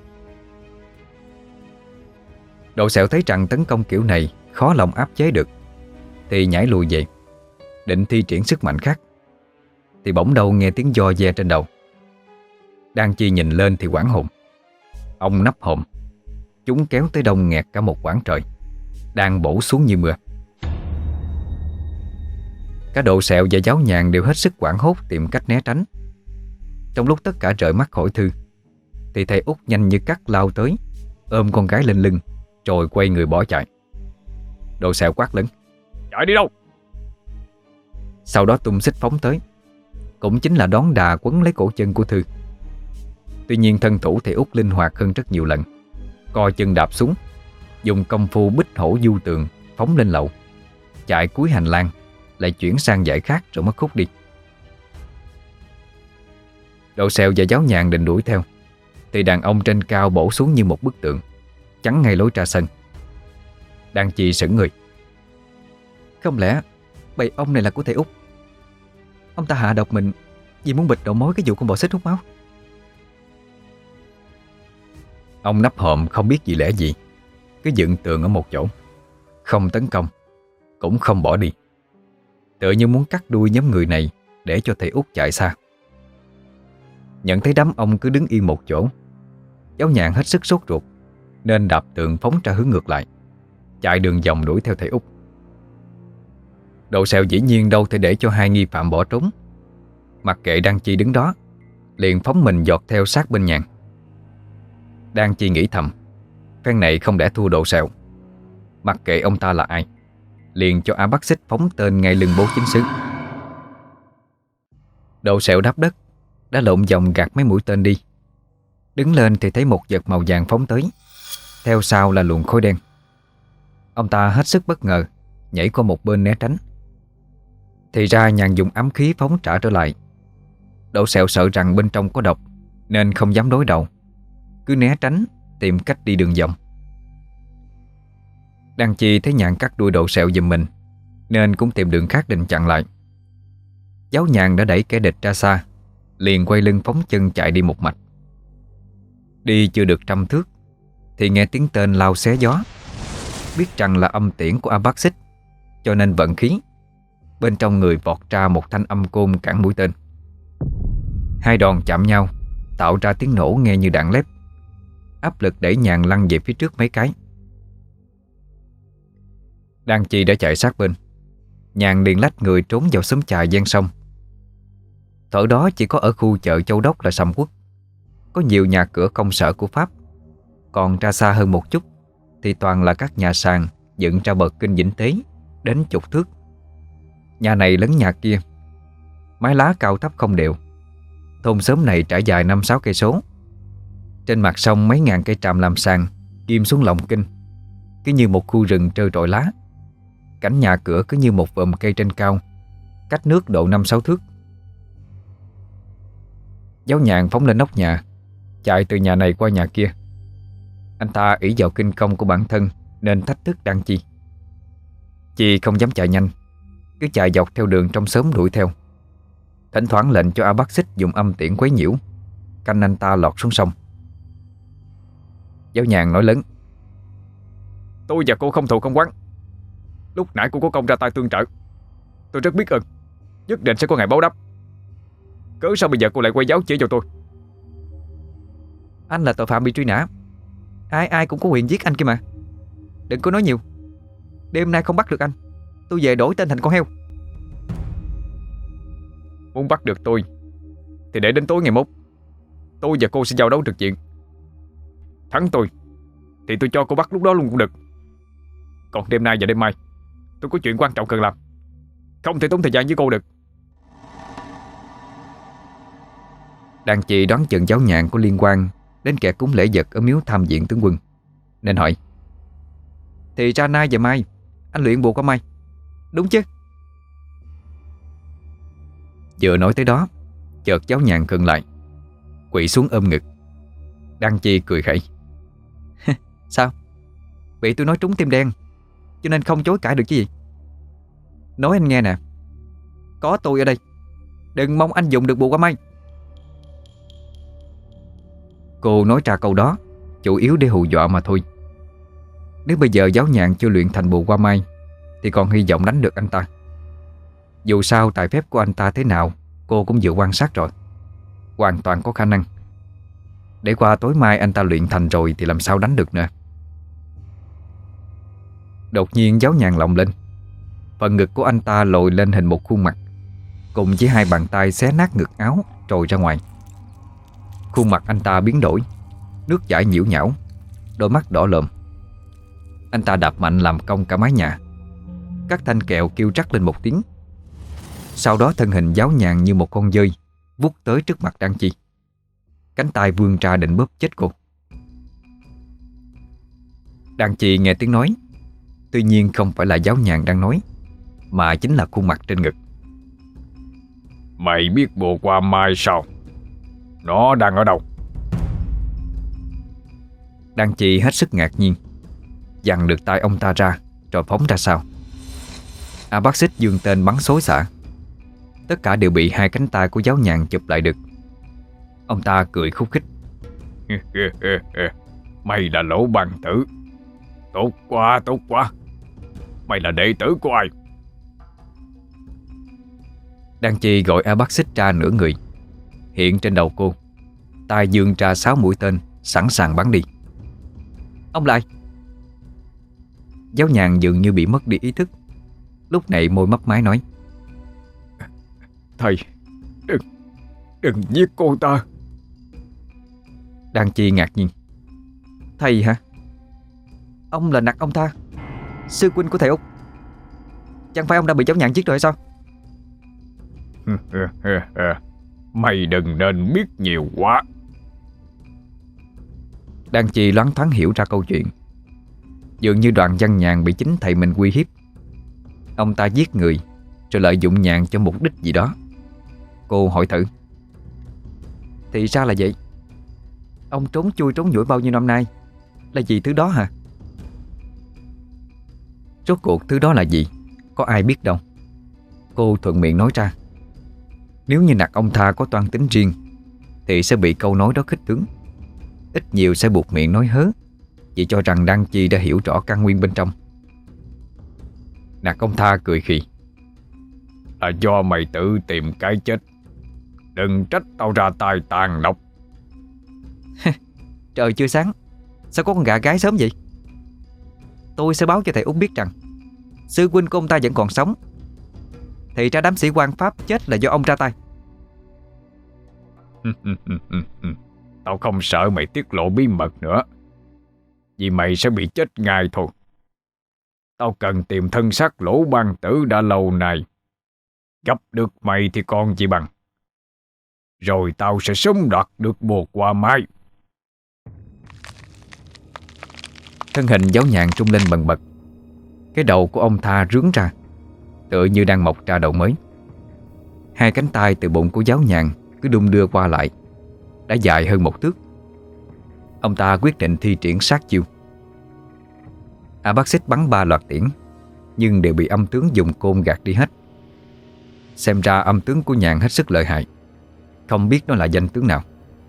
Speaker 1: Độ Sẹo thấy rằng tấn công kiểu này khó lòng áp chế được thì nhảy lùi về, định thi triển sức mạnh khác. Thì bỗng đầu nghe tiếng giò ve trên đầu. Đan Chi nhìn lên thì hoảng hồn. Ông nắp hòm, chúng kéo tới đông nghẹt cả một quãng trời, đang bổ xuống như mưa. Cả Độ Sẹo và giáo nhàn đều hết sức hoảng hốt tìm cách né tránh. Trong lúc tất cả rời mắt khỏi thư thì thầy Út nhanh như cắt lao tới, ôm con gái lên lưng rồi quay người bỏ chạy. Độ Sẹo quát lớn:
Speaker 2: Chạy đi đâu?
Speaker 1: Sau đó tung xích phóng tới, cũng chính là đón đà quấn lấy cổ chân của Thư. Tuy nhiên thân thủ thầy Út linh hoạt hơn rất nhiều lần, co chân đạp xuống, dùng công phu bích hổ du tường phóng lên lầu, chạy cuối hành lang, lại chuyển sang dãy khác rồi mất khúc đi. Độ Sẹo và giáo nhàn định đuổi theo thì đàn ông trên cao bổ xuống như một bức tượng, chắn ngay lối ra sân. Đan Chi sững người. Không lẽ bầy ông này là của thầy Út? Ông ta hạ độc mình vì muốn bịt đầu mối cái vụ con bò xích hút máu. Ông nắp hòm không biết gì lẽ gì, cứ dựng tường ở một chỗ, không tấn công, cũng không bỏ đi, tựa như muốn cắt đuôi nhóm người này để cho thầy Út chạy xa. Nhận thấy đám ông cứ đứng yên một chỗ, giáo nhàn hết sức sốt ruột nên đạp tường phóng ra hướng ngược lại, chạy đường vòng đuổi theo thầy Út. Độ Sẹo dĩ nhiên đâu thể để cho hai nghi phạm bỏ trốn. Mặc kệ Đan Chi đứng đó, liền phóng mình giọt theo sát bên nhàn. Đan Chi nghĩ thầm, Phen này không để thua Độ Sẹo, mặc kệ ông ta là ai, liền cho A Bắc Xích phóng tên ngay lưng bố chính xứ. Độ Sẹo đáp đất, đã lộn vòng gạt mấy mũi tên đi. Đứng lên thì thấy một vật màu vàng phóng tới, theo sau là luồng khói đen. Ông ta hết sức bất ngờ, nhảy qua một bên né tránh. Thì ra Nhàn dùng ám khí phóng trả trở lại. Độ Sẹo sợ rằng bên trong có độc nên không dám đối đầu, cứ né tránh, tìm cách đi đường vòng. Đăng Chi thấy Nhàn cắt đuôi Độ Sẹo giùm mình, nên cũng tìm đường khác định chặn lại. Giáo Nhàn đã đẩy kẻ địch ra xa, liền quay lưng phóng chân chạy đi một mạch. Đi chưa được trăm thước thì nghe tiếng tên lao xé gió. Biết rằng là âm tiễn của A Bắc Xích, cho nên vận khí, bên trong người vọt ra một thanh âm côn cản mũi tên. Hai đòn chạm nhau, tạo ra tiếng nổ nghe như đạn lép. Áp lực đẩy Nhàn lăn về phía trước mấy cái. Đan Chi đã chạy sát bên, Nhàn liền lách người trốn vào xóm chài ven sông. Thở đó chỉ có ở khu chợ Châu Đốc là sầm uất, có nhiều nhà cửa công sở của Pháp. Còn ra xa hơn một chút thì toàn là các nhà sàn dựng ra bờ kênh vĩnh tế đến chục thước. Nhà này lấn nhà kia, mái lá cao thấp không đều. Thôn xóm này trải dài năm sáu cây số. Trên mặt sông mấy ngàn cây tràm làm sàn ghim xuống lòng kênh, cứ như một khu rừng trơ trọi lá. Cảnh nhà cửa cứ như một vòm cây trên cao, cách nước độ năm sáu thước. Giáo Nhàn phóng lên nóc nhà, chạy từ nhà này qua nhà kia. Anh ta ỷ vào kinh công của bản thân nên thách thức Đan Chi. Chi không dám chạy nhanh, cứ chạy dọc theo đường trong xóm đuổi theo. Thỉnh thoảng lệnh cho A Bắc Xích dùng âm tiễn quấy nhiễu, canh anh ta lọt xuống sông. Giáo Nhàn nói lớn:
Speaker 2: Tôi và cô không thù không oán. Lúc nãy cô có công ra tay tương trợ, tôi rất biết ơn, nhất định sẽ có ngày báo đáp. Cớ sao bây giờ cô lại quay giáo chỉ cho tôi?
Speaker 1: Anh là tội phạm bị truy nã, ai ai cũng có quyền giết anh kia mà. Đừng có nói nhiều. Đêm nay không bắt được anh, tôi về đổi tên thành con heo.
Speaker 2: Muốn bắt được tôi thì để đến tối ngày mốt, tôi và cô sẽ giao đấu trực diện. Thắng tôi thì tôi cho cô bắt lúc đó luôn cũng được. Còn đêm nay và đêm mai tôi có chuyện quan trọng cần làm, không thể tốn thời gian với cô được.
Speaker 1: Đan Chi đoán chừng Giáo Nhàn có liên quan đến kẻ cúng lễ vật ở miếu Tham Diện tướng quân, nên hỏi: Thì ra nay và mai anh luyện bùa qua mai, đúng chứ? Vừa nói tới đó, chợt Giáo Nhàn khựng lại, quỵ xuống ôm ngực. Đan Chi cười khẩy: Sao? Bị tôi nói trúng tim đen cho nên không chối cãi được chứ gì? Nói anh nghe nè, có tôi ở đây, đừng mong anh dùng được bùa qua mai. Cô nói ra câu đó chủ yếu để hù dọa mà thôi. Nếu bây giờ Giáo Nhàn chưa luyện thành bùa qua mai thì còn hy vọng đánh được anh ta. Dù sao tài phép của anh ta thế nào cô cũng vừa quan sát rồi, hoàn toàn có khả năng. Để qua tối mai anh ta luyện thành rồi thì làm sao đánh được nữa. Đột nhiên Giáo Nhàn lộng lên, phần ngực của anh ta lồi lên hình một khuôn mặt, cùng với hai bàn tay xé nát ngực áo trồi ra ngoài. Khuôn mặt anh ta biến đổi, nước chảy nhiễu nhão, đôi mắt đỏ lợm. Anh ta đạp mạnh làm cong cả mái nhà. Các thanh kẹo kêu rắc lên một tiếng. Sau đó thân hình Giáo Nhàn như một con dơi vút tới trước mặt Đan Chi, cánh tay vươn ra định bóp chết cô. Đan Chi nghe tiếng nói, tuy nhiên không phải là Giáo Nhàn đang nói, mà chính là khuôn mặt trên ngực.
Speaker 2: Mày biết bùa qua mai sao? Nó đang ở đâu?
Speaker 1: Đan Chi hết sức ngạc nhiên, giằng được tay ông ta ra rồi phóng ra sau. A Bắc Xích giương tên bắn xối xả. Tất cả đều bị hai cánh tay của Giáo Nhàn chụp lại được. Ông ta cười khúc khích:
Speaker 2: Mày là Lỗ Bằng Tử. Tốt quá, tốt quá. Mày là đệ tử của ai?
Speaker 1: Đan Chi gọi A Bắc Xích ra nửa người, hiện trên đầu cô, tay giương ra sáu mũi tên sẵn sàng bắn đi. Ông lại. Giáo Nhàn dường như bị mất đi ý thức, lúc này môi mấp máy nói:
Speaker 2: Thầy, đừng, đừng giết cô ta.
Speaker 1: Đan Chi ngạc nhiên: Thầy hả?
Speaker 3: Ông là Nặc ông Tha, sư huynh của thầy Út. Chẳng phải ông đã bị cháu nhạn giết rồi hay sao?
Speaker 2: Mày đừng nên biết nhiều quá.
Speaker 1: Đan Chi loáng thoáng hiểu ra câu chuyện. Dường như Đoàn Văn Nhàn bị chính thầy mình uy hiếp. Ông ta giết người rồi lợi dụng Nhàn cho mục đích gì đó. Cô hỏi thử.
Speaker 3: Thì ra là vậy. Ông trốn chui trốn nhủi bao nhiêu năm nay là vì thứ đó hả?
Speaker 1: Rốt cuộc thứ đó là gì, có ai biết đâu. Cô thuận miệng nói ra. Nếu như Nặc ông Tha có toan tính riêng thì sẽ bị câu nói đó khích tướng, ít nhiều sẽ buộc miệng nói hớ, vì cho rằng Đan Chi đã hiểu rõ căn nguyên bên trong. Nặc ông Tha cười khì.
Speaker 2: Là do mày tự tìm cái chết, đừng trách tao ra tay tàn độc.
Speaker 3: Trời chưa sáng, sao có con gà gái sớm vậy? Tôi sẽ báo cho thầy Út biết rằng sư huynh của ông ta vẫn còn sống. Thì ra đám sĩ quan Pháp chết là do ông ra tay.
Speaker 2: Tao không sợ mày tiết lộ bí mật nữa, vì mày sẽ bị chết ngay thôi. Tao cần tìm thân xác Lỗ Ban Tử đã lâu nay. Gặp được mày thì còn gì bằng. Rồi tao sẽ sớm đoạt được bồ qua mai.
Speaker 1: Thân hình Giáo Nhàn trung lên bần bật. Cái đầu của ông Tha rướn ra, tựa như đang mọc ra đầu mới. Hai cánh tay từ bụng của Giáo Nhàn cứ đung đưa qua lại, đã dài hơn một thước. Ông ta quyết định thi triển sát chiêu. A Bác Xích bắn ba loạt tiễn, nhưng đều bị âm tướng dùng côn gạt đi hết. Xem ra âm tướng của Nhàn hết sức lợi hại, không biết nó là danh tướng nào.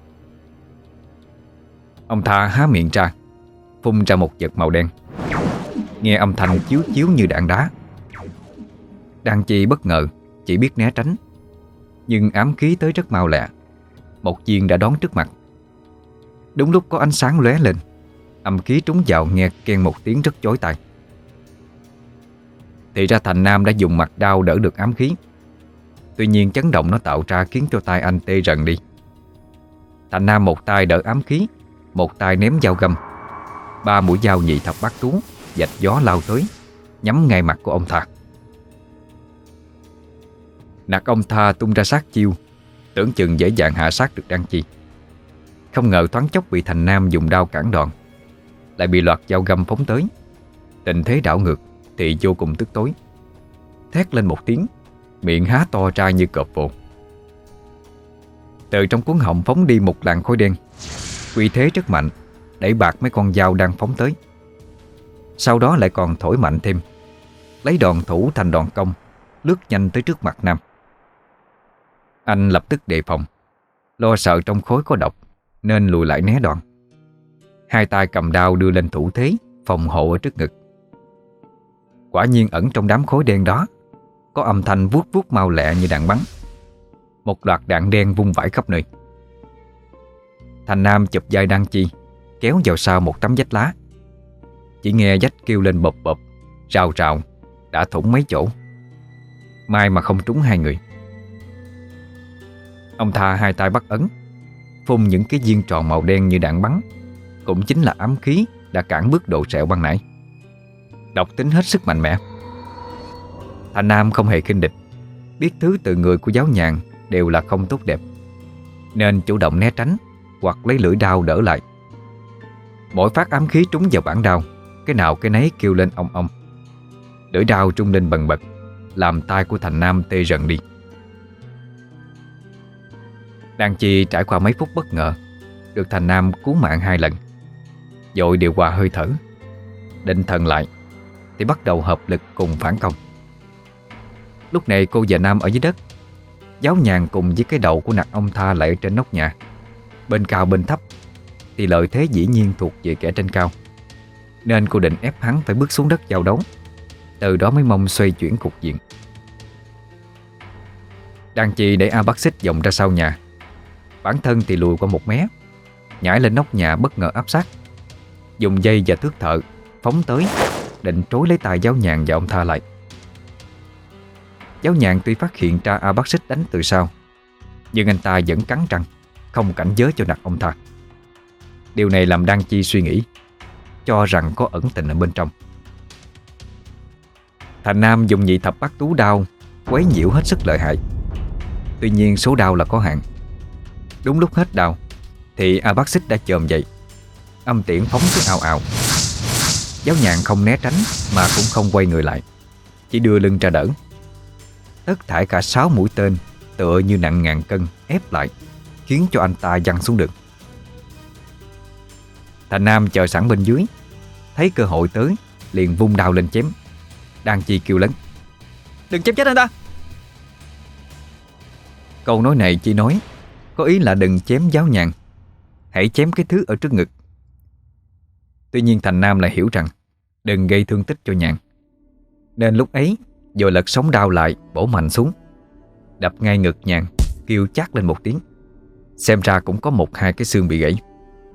Speaker 1: Ông Tha há miệng ra, phun ra một vật màu đen. Nghe âm thanh chiếu chiếu như đạn đá. Đan Chi bất ngờ, chỉ biết né tránh. Nhưng ám khí tới rất mau lẹ. Một viên đã đón trước mặt. Đúng lúc có ánh sáng lóe lên, âm khí trúng vào nghe keng một tiếng rất chói tai. Thì ra Thành Nam đã dùng mặt đao đỡ được ám khí. Tuy nhiên chấn động nó tạo ra khiến cho tay anh tê rần đi. Thành Nam một tay đỡ ám khí, một tay ném dao găm. Ba mũi dao nhị thập bát tú vạch gió lao tới, nhắm ngay mặt của ông Tha. Nặc ông Tha tung ra sát chiêu, tưởng chừng dễ dàng hạ sát được Đan Chi. Không ngờ thoáng chốc bị Thành Nam dùng đao cản đòn, lại bị loạt dao găm phóng tới. Tình thế đảo ngược thì vô cùng tức tối. Thét lên một tiếng, miệng há to ra như cọp vồ. Từ trong cuống họng phóng đi một làn khói đen, uy thế rất mạnh, đẩy bạc mấy con dao đang phóng tới. Sau đó lại còn thổi mạnh thêm, lấy đòn thủ thành đòn công, lướt nhanh tới trước mặt Nam. Anh lập tức đề phòng, lo sợ trong khối có độc nên lùi lại né đòn. Hai tay cầm đao đưa lên thủ thế, phòng hộ ở trước ngực. Quả nhiên ẩn trong đám khối đen đó có âm thanh vuốt vuốt mau lẹ như đạn bắn. Một loạt đạn đen vung vãi khắp nơi. Thành Nam chụp vai Đan Chi, kéo vào sau một tấm vách lá. Chỉ nghe vách kêu lên bộp bộp, rào rào, đã thủng mấy chỗ. May mà không trúng hai người. Ông Tha hai tay bắt ấn, phun những cái viên tròn màu đen như đạn bắn, cũng chính là ám khí đã cản bước độ sẹo ban nãy. Độc tính hết sức mạnh mẽ. Thành Nam không hề khinh địch, biết thứ từ người của Giáo Nhàn đều là không tốt đẹp, nên chủ động né tránh hoặc lấy lưỡi đao đỡ lại. Mỗi phát ám khí trúng vào bản đao, cái nào cái nấy kêu lên ong ong. Lưỡi đao trung lên bần bật, làm tay của Thành Nam tê rần đi. Đan Chi trải qua mấy phút bất ngờ, được Thành Nam cứu mạng hai lần, vội điều hòa hơi thở, định thần lại thì bắt đầu hợp lực cùng phản công. Lúc này cô và Nam ở dưới đất, Giáo Nhàn cùng với cái đầu của Nặc ông Tha lại ở trên nóc nhà. Bên cao bên thấp thì lợi thế dĩ nhiên thuộc về kẻ trên cao, nên cô định ép hắn phải bước xuống đất giao đấu, từ đó mới mong xoay chuyển cục diện. Đan Chi để A Bác Xích vòng ra sau nhà, bản thân thì lùi qua một mé, nhảy lên nóc nhà bất ngờ áp sát, dùng dây và thước thợ phóng tới, định trối lấy tay Giáo Nhàn và ông Tha lại. Giáo Nhàn tuy phát hiện ra A Bác Xích đánh từ sau, nhưng anh ta vẫn cắn răng, không cảnh giới cho Nặc ông Tha. Điều này làm Đan Chi suy nghĩ, cho rằng có ẩn tình ở bên trong. Thành Nam dùng nhị thập bắt tú đao quấy nhiễu hết sức lợi hại. Tuy nhiên số đao là có hạn. Đúng lúc hết đao thì A Bác Xích đã chồm dậy, âm tiễn phóng tới ào ào. Giáo nhạn không né tránh mà cũng không quay người lại, chỉ đưa lưng ra đỡ. Tất thải cả sáu mũi tên tựa như nặng ngàn cân ép lại, khiến cho anh ta văng xuống đường. Thành Nam chờ sẵn bên dưới, thấy cơ hội tới liền vung đao lên chém. Đan Chi kêu lớn:
Speaker 3: Đừng chém chết anh ta.
Speaker 1: Câu nói này chỉ nói có ý là đừng chém giáo nhàn, hãy chém cái thứ ở trước ngực. Tuy nhiên Thành Nam lại hiểu rằng đừng gây thương tích cho nhàn, nên lúc ấy vừa lật sóng đao lại, bổ mạnh xuống, đập ngay ngực nhàn, kêu chát lên một tiếng. Xem ra cũng có một hai cái xương bị gãy.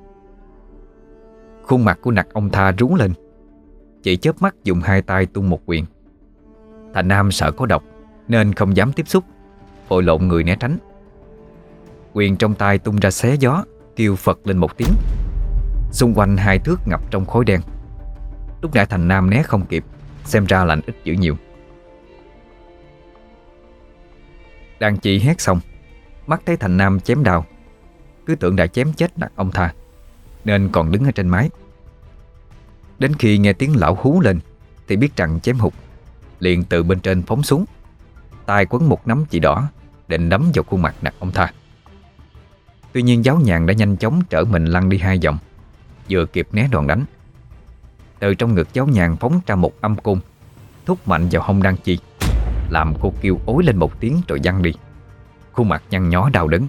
Speaker 1: Khuôn mặt của Nặc Ông Tha rú lên, chỉ chớp mắt dùng hai tay tung một quyền. Thành Nam sợ có độc nên không dám tiếp xúc, vội lộn người né tránh. Quyền trong tay tung ra xé gió, kêu phật lên một tiếng. Xung quanh hai thước ngập trong khói đen. Lúc nãy Thành Nam né không kịp, xem ra lành ít dữ nhiều. Đan Chi hét xong, mắt thấy Thành Nam chém đao, cứ tưởng đã chém chết Nặc Ông Tha, nên còn đứng ở trên mái. Đến khi nghe tiếng lão hú lên thì biết rằng chém hụt, liền từ bên trên phóng xuống, tay quấn một nắm chỉ đỏ định đấm vào khuôn mặt Nặc Ông Tha. Tuy nhiên giáo nhàn đã nhanh chóng trở mình lăn đi hai vòng, vừa kịp né đòn đánh. Từ trong ngực giáo nhàn phóng ra một âm côn, thúc mạnh vào hông Đan Chi, làm cô kêu ối lên một tiếng rồi văng đi, khuôn mặt nhăn nhó đau đớn.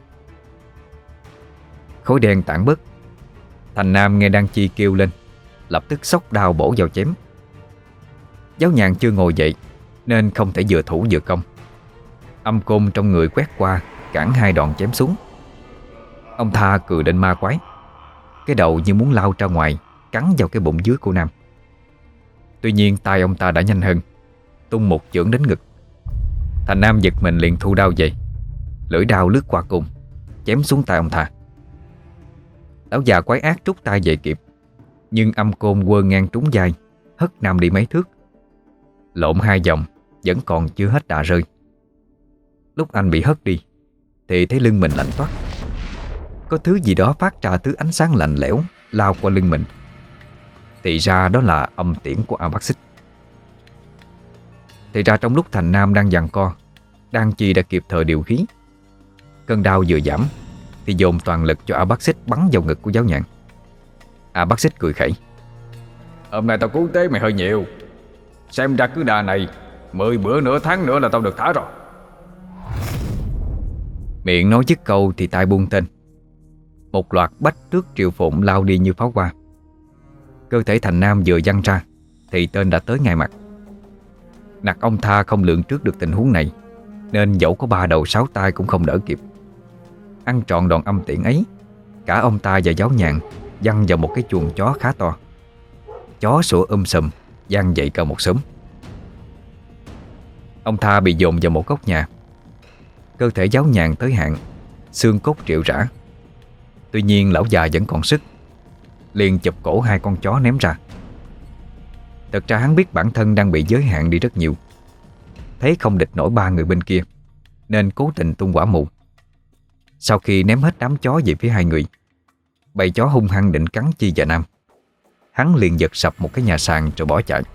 Speaker 1: Khói đen tản bớt, Thành Nam nghe Đan Chi kêu lên, lập tức xốc đao bổ vào chém. Giáo nhàn chưa ngồi dậy nên không thể vừa thủ vừa công. Âm côn trong người quét qua, cản hai đòn chém xuống. Ông Tha cười đến ma quái, cái đầu như muốn lao ra ngoài, cắn vào cái bụng dưới của Nam. Tuy nhiên tay ông ta đã nhanh hơn, tung một chưởng đến ngực. Thành Nam giật mình liền thu đao về, lưỡi đao lướt qua cùng, chém xuống tay ông Tha. Lão già quái ác trút tay về kịp, nhưng âm côn quơ ngang trúng vai, hất Nam đi mấy thước. Lộn hai vòng vẫn còn chưa hết đà rơi. Lúc anh bị hất đi thì thấy lưng mình lạnh toát. Có thứ gì đó phát ra thứ ánh sáng lạnh lẽo lao qua lưng mình. Thì ra đó là âm tiễn của A Bác Xích. Thì ra trong lúc Thành Nam đang giằng co, Đan Chi đã kịp thời điều khí. Cơn đau vừa giảm thì dồn toàn lực cho A Bác Xích bắn vào ngực của giáo nhạn. A Bác Xích cười khẩy:
Speaker 2: Hôm nay tao cứu tế mày hơi nhiều. Xem ra cứ đà này, mười bữa nửa tháng nữa là tao được thả rồi.
Speaker 1: Miệng nói dứt câu thì tay buông tên. Một loạt bách tước triệu phụng lao đi như pháo hoa. Cơ thể Thành Nam vừa văng ra thì tên đã tới ngay mặt. Nặc Ông Tha không lường trước được tình huống này, nên dẫu có ba đầu sáu tay cũng không đỡ kịp. Ăn trọn đòn âm tiễn ấy, cả ông ta và giáo nhạn văng vào một cái chuồng chó khá to. Chó sủa um sùm, vang dậy cả một xóm. Ông Tha bị dồn vào một góc nhà. Cơ thể giáo nhàn tới hạn, xương cốt rệu rã. Tuy nhiên lão già vẫn còn sức, liền chụp cổ hai con chó ném ra. Thật ra hắn biết bản thân đang bị giới hạn đi rất nhiều. Thấy không địch nổi ba người bên kia, nên cố tình tung quả mù. Sau khi ném hết đám chó về phía hai người, bầy chó hung hăng định cắn Chi và Nam. Hắn liền giật sập một cái nhà sàn rồi bỏ chạy.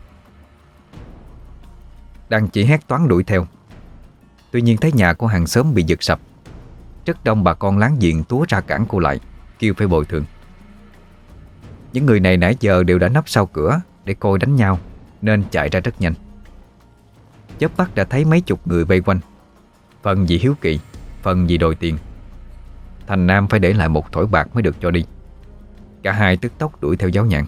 Speaker 1: Đang chỉ hét toáng đuổi theo. Tuy nhiên thấy nhà của hàng xóm bị giật sập, rất đông bà con láng giềng túa ra cản cô lại, kêu phải bồi thường. Những người này nãy giờ đều đã nấp sau cửa để coi đánh nhau, nên chạy ra rất nhanh. Chớp mắt đã thấy mấy chục người vây quanh, phần vì hiếu kỳ, phần vì đòi tiền. Thành Nam phải để lại một thỏi bạc mới được cho đi. Cả hai tức tốc đuổi theo giáo nhạn.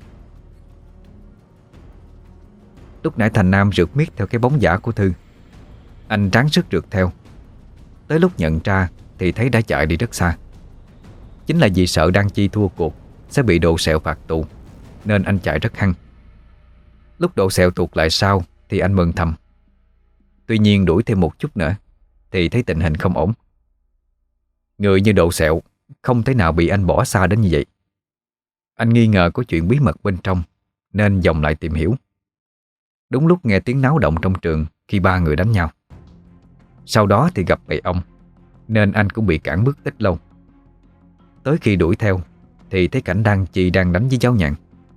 Speaker 1: Lúc nãy Thành Nam rượt miết theo cái bóng dã của Thư. Anh ráng sức rượt theo. Tới lúc nhận ra thì thấy đã chạy đi rất xa. Chính là vì sợ Đan Chi thua cuộc sẽ bị Đồ Sẹo phạt tù, nên anh chạy rất hăng. Lúc Đồ Sẹo tuột lại sau thì anh mừng thầm. Tuy nhiên đuổi thêm một chút nữa thì thấy tình hình không ổn. Người như Đồ Sẹo không thể nào bị anh bỏ xa đến như vậy. Anh nghi ngờ có chuyện bí mật bên trong nên vòng lại tìm hiểu. Đúng lúc nghe tiếng náo động trong trường khi ba người đánh nhau. Sau đó thì gặp bầy ong nên anh cũng bị cản bước ít lâu. Tới khi đuổi theo thì thấy cảnh Đan Chi đang đánh với giáo nhạn.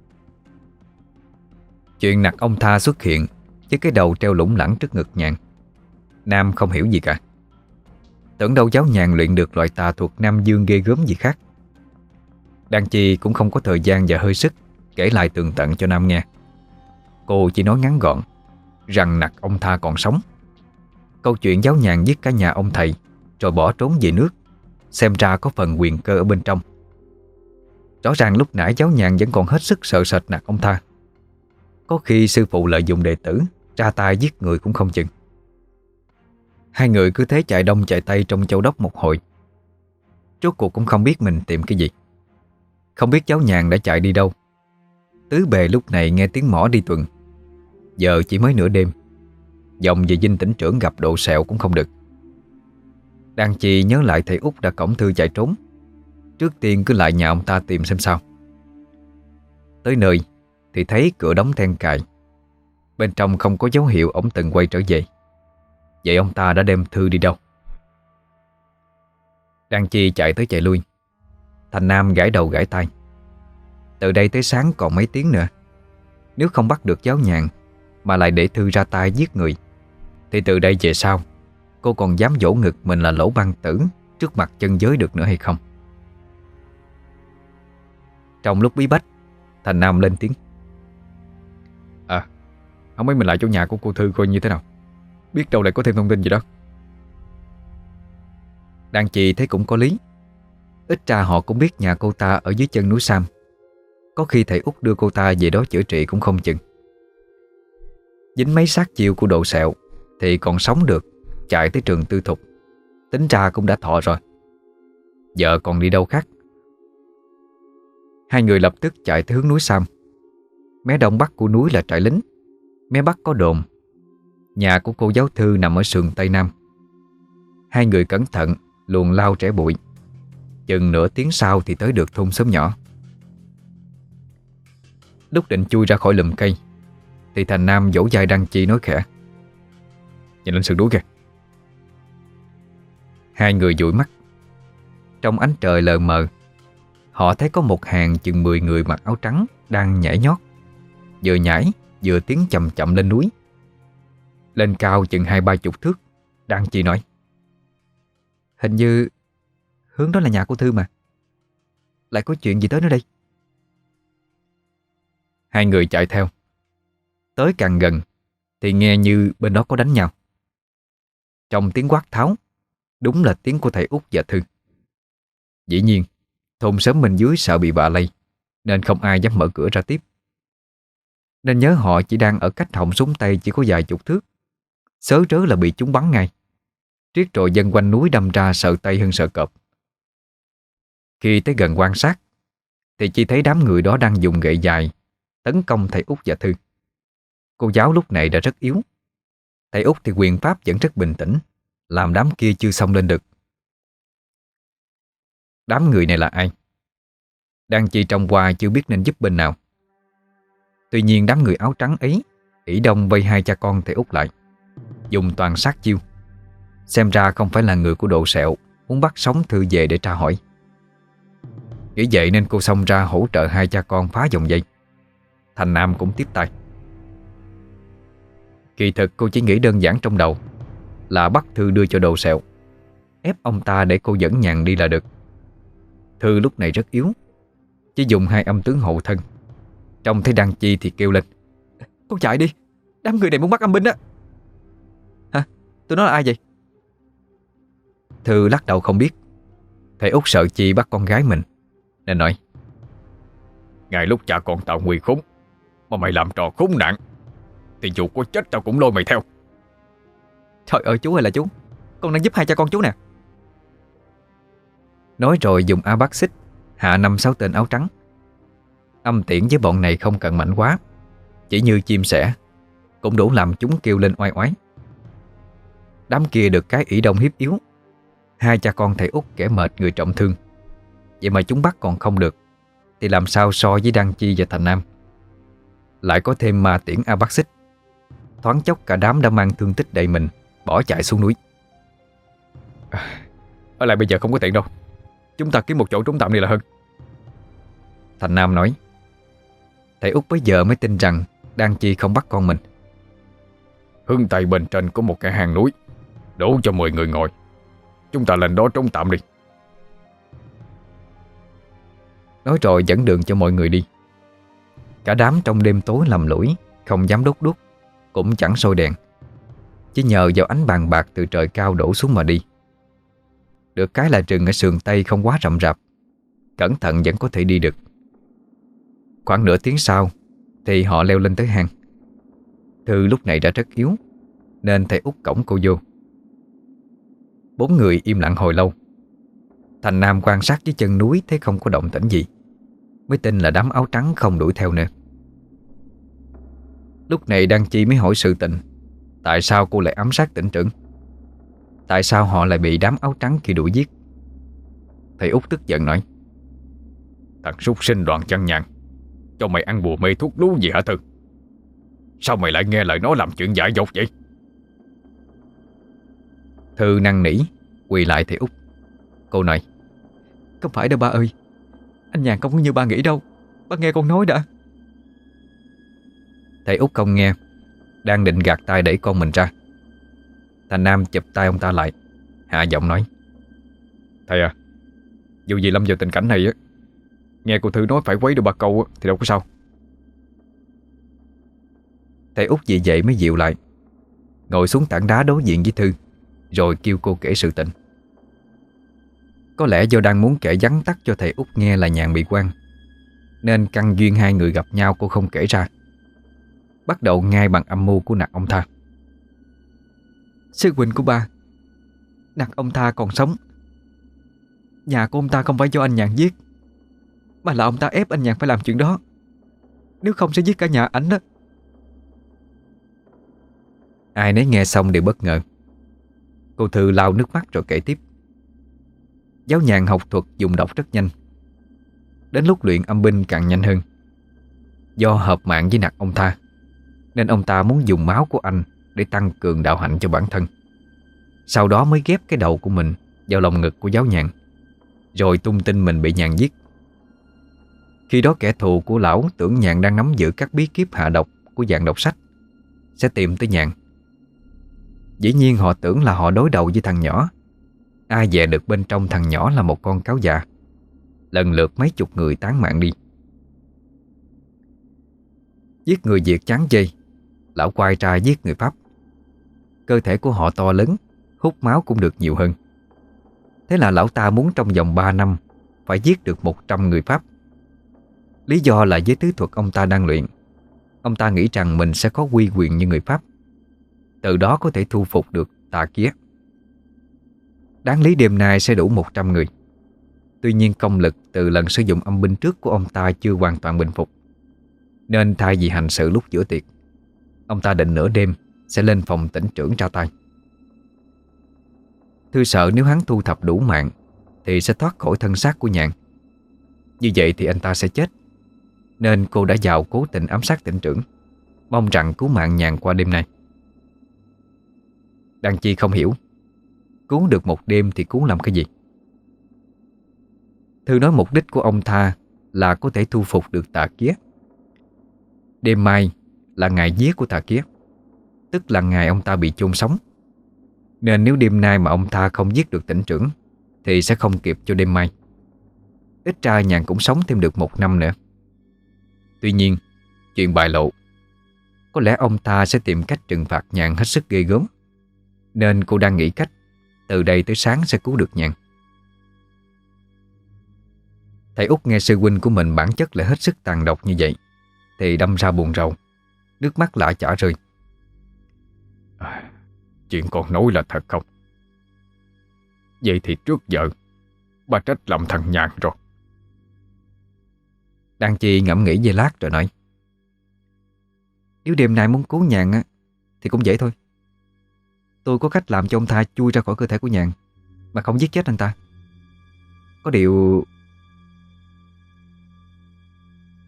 Speaker 1: Chuyện nặc ông Tha xuất hiện với cái đầu treo lủng lẳng trước ngực nhạn. Nam không hiểu gì cả, tưởng đâu giáo nhàn luyện được loại tà thuật Nam Dương ghê gớm gì khác. Đan Chi cũng không có thời gian và hơi sức kể lại tường tận cho Nam nghe. Cô chỉ nói ngắn gọn rằng nặc ông Tha còn sống. Câu chuyện giáo nhàn giết cả nhà ông thầy rồi bỏ trốn về nước, xem ra có phần quyền cơ ở bên trong. Rõ ràng lúc nãy giáo nhàn vẫn còn hết sức sợ sệt nặc ông Tha. Có khi sư phụ lợi dụng đệ tử ra tay giết người cũng không chừng. Hai người cứ thế chạy đông chạy tây trong châu đốc một hồi. Rốt cuộc cũng không biết mình tìm cái gì. Không biết giáo nhàn đã chạy đi đâu. Tứ bề lúc này nghe tiếng mõ đi tuần. Giờ chỉ mới nửa đêm, vòng về dinh tỉnh trưởng gặp Độ Sẹo cũng không được. Đan Chi nhớ lại thầy Út đã cõng thư chạy trốn. Trước tiên cứ lại nhà ông ta tìm xem sao. Tới nơi thì thấy cửa đóng then cài. Bên trong không có dấu hiệu ông từng quay trở về. Vậy ông ta đã đem thư đi đâu? Đan Chi chạy tới chạy lui. Thành Nam gãi đầu gãi tay. Từ đây tới sáng còn mấy tiếng nữa. Nếu không bắt được giáo nhàn mà lại để thư ra tay giết người thì từ đây về sau cô còn dám vỗ ngực mình là lỗ băng tử trước mặt chân giới được nữa hay không? Trong lúc bí bách, Thành Nam lên tiếng:
Speaker 2: À, không mấy mình lại chỗ nhà của cô Thư coi như thế nào. Biết đâu lại có thêm thông tin gì đó.
Speaker 1: Đan Chi thấy cũng có lý. Ít ra họ cũng biết nhà cô ta ở dưới chân núi Sam. Có khi thầy Út đưa cô ta về đó chữa trị cũng không chừng. Dính mấy sát chiêu của Độ Sẹo thì còn sống được, chạy tới trường tư thục, tính ra cũng đã thọ rồi. Giờ còn đi đâu khác? Hai người lập tức chạy tới hướng núi Sam. Mé đông bắc của núi là trại lính, mé bắc có đồn. Nhà của cô giáo Thư nằm ở sườn tây nam. Hai người cẩn thận luồn lao trẻ bụi. Chừng nửa tiếng sau thì tới được thôn xóm nhỏ. Lúc định chui ra khỏi lùm cây thì Thành Nam vỗ vai Đan Chi nói khẽ:
Speaker 2: Nhìn lên sườn núi kìa.
Speaker 1: Hai người dụi mắt. Trong ánh trời lờ mờ, họ thấy có một hàng chừng mười người mặc áo trắng đang nhảy nhót, vừa nhảy vừa tiến chậm chậm lên núi. Lên cao chừng hai ba chục thước. Đan Chi nói:
Speaker 3: Hình như hướng đó là nhà cô Thư mà. Lại có chuyện gì tới nữa đây?
Speaker 1: Hai người chạy theo. Tới càng gần thì nghe như bên đó có đánh nhau. Trong tiếng quát tháo, đúng là tiếng của thầy Út và Thư. Dĩ nhiên thôn xóm bên dưới sợ bị bạ lây nên không ai dám mở cửa ra tiếp. Nên nhớ họ chỉ đang ở cách họng súng Tây chỉ có vài chục thước, sớ rớ là bị chúng bắn ngay. Riết rồi dân quanh núi đâm ra sợ Tây hơn sợ cọp. Khi tới gần quan sát thì chỉ thấy đám người đó đang dùng gậy dài tấn công thầy Út và Thư. Cô giáo lúc này đã rất yếu. Thầy Út thì quyền pháp vẫn rất bình tĩnh, làm đám kia chưa xông lên được. Đám người này là ai? Đan Chi trong qua chưa biết nên giúp bên nào. Tuy nhiên đám người áo trắng ấy ỷ đông vây hai cha con thầy Út lại, dùng toàn sát chiêu. Xem ra không phải là người của Độ Sẹo muốn bắt sống Thư về để tra hỏi. Nghĩ vậy nên cô xông ra hỗ trợ hai cha con phá vòng dây. Thành Nam cũng tiếp tay. Kỳ thực cô chỉ nghĩ đơn giản trong đầu là bắt Thư đưa cho Độ Sẹo, ép ông ta để cô dẫn nhàn đi là được. Thư lúc này rất yếu, chỉ dùng hai âm tướng hộ thân. Trông thấy Đan Chi thì kêu lên:
Speaker 3: Con chạy đi, đám người này muốn bắt âm binh á. Hả? Tụi nó là ai vậy?
Speaker 1: Thư lắc đầu không biết. Thầy Út sợ Chi bắt con gái mình nên nói:
Speaker 2: Ngày lúc cha con tao nguy khốn mà mày làm trò khốn nạn thì dù có chết tao cũng lôi mày theo.
Speaker 3: Trời ơi chú ơi là chú, con đang giúp hai cha con chú nè.
Speaker 1: Nói rồi dùng A Bác Xích hạ năm sáu tên áo trắng. Âm tiễn với bọn này không cần mạnh quá, chỉ như chim sẻ cũng đủ làm chúng kêu lên oai oái. Đám kia được cái ỷ đông hiếp yếu. Hai cha con thầy Út kẻ mệt người trọng thương, vậy mà chúng bắt còn không được thì làm sao so với Đăng Chi và Thành Nam. Lại có thêm ma tiễn A Bác Xích. Thoáng chốc cả đám đã mang thương tích đầy mình, bỏ chạy xuống núi.
Speaker 2: Ở lại bây giờ không có tiện đâu. Chúng ta kiếm một chỗ trốn tạm đi là hơn.
Speaker 1: Thành Nam nói. Thầy Út bấy giờ mới tin rằng Đăng Chi không bắt con mình.
Speaker 2: Hướng Tây bên trên có một cái hang núi, đủ cho mười người ngồi. Chúng ta lên đó trốn tạm đi.
Speaker 1: Nói rồi dẫn đường cho mọi người đi. Cả đám trong đêm tối lầm lũi, không dám đốt đuốc, cũng chẳng sôi đèn, chỉ nhờ vào ánh bàn bạc từ trời cao đổ xuống mà đi. Được cái là rừng ở sườn Tây không quá rậm rạp, cẩn thận vẫn có thể đi được. Khoảng nửa tiếng sau thì họ leo lên tới hang. Thư lúc này đã rất yếu, nên thầy Út cõng cô vô. Bốn người im lặng hồi lâu. Thành Nam quan sát dưới chân núi thấy không có động tĩnh gì, mới tin là đám áo trắng không đuổi theo nữa. Lúc này Đăng Chi mới hỏi sự tình. Tại sao cô lại ám sát tỉnh trưởng? Tại sao họ lại bị đám áo trắng kia đuổi giết? Thầy Út tức giận nói.
Speaker 2: Thằng súc sinh Đoàn Chân Nhàn, cho mày ăn bùa mê thuốc lú gì hả Thư? Sao mày lại nghe lời nó làm chuyện dại dột vậy?
Speaker 1: Thư năn nỉ quỳ lại thầy Út. Cô nói.
Speaker 3: Không phải đâu ba ơi, anh Nhàn không có như ba nghĩ đâu. Ba nghe con nói đã.
Speaker 1: Thầy Út không nghe, đang định gạt tay đẩy con mình ra. Thành Nam chụp tay ông ta lại, hạ giọng nói.
Speaker 2: Thầy à, dù gì lâm vào tình cảnh này á, nghe cô Thư nói phải quấy được ba câu thì đâu có sao.
Speaker 1: Thầy Út vì vậy mới dịu lại, ngồi xuống tảng đá đối diện với Thư, rồi kêu cô kể sự tình. Có lẽ do đang muốn kể vắn tắt cho thầy Út nghe là Nhàn bị quan, nên căn duyên hai người gặp nhau cô không kể ra. Bắt đầu ngay bằng âm mưu của nặc ông Tha.
Speaker 3: Sư huynh của ba, nặc ông Tha còn sống. Nhà của ông ta không phải do anh Nhàn giết, mà là ông ta ép anh Nhàn phải làm chuyện đó. Nếu không sẽ giết cả nhà ảnh đó.
Speaker 1: Ai nấy nghe xong đều bất ngờ. Cô Thư lau nước mắt rồi kể tiếp. Giáo Nhàn học thuật dùng độc rất nhanh, đến lúc luyện âm binh càng nhanh hơn. Do hợp mạng với nặc ông Tha, nên ông ta muốn dùng máu của anh để tăng cường đạo hạnh cho bản thân. Sau đó mới ghép cái đầu của mình vào lồng ngực của giáo Nhàn, rồi tung tin mình bị Nhàn giết. Khi đó kẻ thù của lão tưởng Nhàn đang nắm giữ các bí kíp hạ độc của dạng độc sách, sẽ tìm tới Nhàn. Dĩ nhiên họ tưởng là họ đối đầu với thằng nhỏ. Ai dè được bên trong thằng nhỏ là một con cáo già. Lần lượt mấy chục người tán mạng đi. Giết người Việt chán chê, lão quay ra giết người Pháp. Cơ thể của họ to lớn, hút máu cũng được nhiều hơn. Thế là lão ta muốn trong vòng ba năm phải giết được một trăm người Pháp. Lý do là với tứ thuật ông ta đang luyện, ông ta nghĩ rằng mình sẽ có uy quyền như người Pháp, từ đó có thể thu phục được tà kia. Đáng lý đêm nay sẽ đủ một trăm người. Tuy nhiên công lực từ lần sử dụng âm binh trước của ông ta chưa hoàn toàn bình phục, nên thay vì hành sự lúc giữa tiệc, ông ta định nửa đêm sẽ lên phòng tỉnh trưởng ra tay. Thư sợ nếu hắn thu thập đủ mạng thì sẽ thoát khỏi thân xác của Nhàn. Như vậy thì anh ta sẽ chết, nên cô đã vào cố tình ám sát tỉnh trưởng, mong rằng cứu mạng Nhàn qua đêm nay. Đăng Chi không hiểu, cứu được một đêm thì cứu làm cái gì? Thư nói mục đích của ông Tha là có thể thu phục được tà kia. Đêm mai là ngày vía của tà kia, tức là ngày ông ta bị chôn sống. Nên nếu đêm nay mà ông Tha không giết được tỉnh trưởng thì sẽ không kịp cho đêm mai. Ít ra Nhàn cũng sống thêm được một năm nữa. Tuy nhiên, chuyện bại lộ, có lẽ ông Tha sẽ tìm cách trừng phạt Nhàn hết sức ghê gớm. Nên cô đang nghĩ cách từ đây tới sáng sẽ cứu được Nhàn. Thầy Út nghe sư huynh của mình bản chất lại hết sức tàn độc như vậy thì đâm ra buồn rầu, nước mắt lã chả rơi.
Speaker 2: À, chuyện con nói là thật không? Vậy thì trước giờ ba trách lầm thằng Nhàn rồi.
Speaker 1: Đăng Chi ngẫm nghĩ giây lát rồi nói.
Speaker 3: Nếu đêm nay muốn cứu Nhàn á, thì cũng dễ thôi. Tôi có cách làm cho ông Tha chui ra khỏi cơ thể của Nhàn mà không giết chết anh ta. Có điều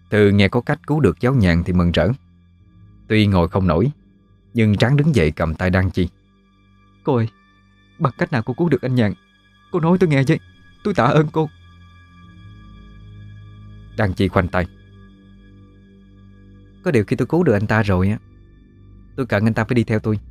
Speaker 1: Thư nghe có cách cứu được cháu Nhàn thì mừng rỡ. Tuy ngồi không nổi, nhưng ráng đứng dậy cầm tay Đan Chi.
Speaker 3: Cô ơi, bằng cách nào cô cứu được anh Nhàn? Cô nói tôi nghe chứ. Tôi tạ ơn cô.
Speaker 1: Đan Chi khoanh tay.
Speaker 3: Có điều khi tôi cứu được anh ta rồi á, tôi cần anh ta phải đi theo tôi.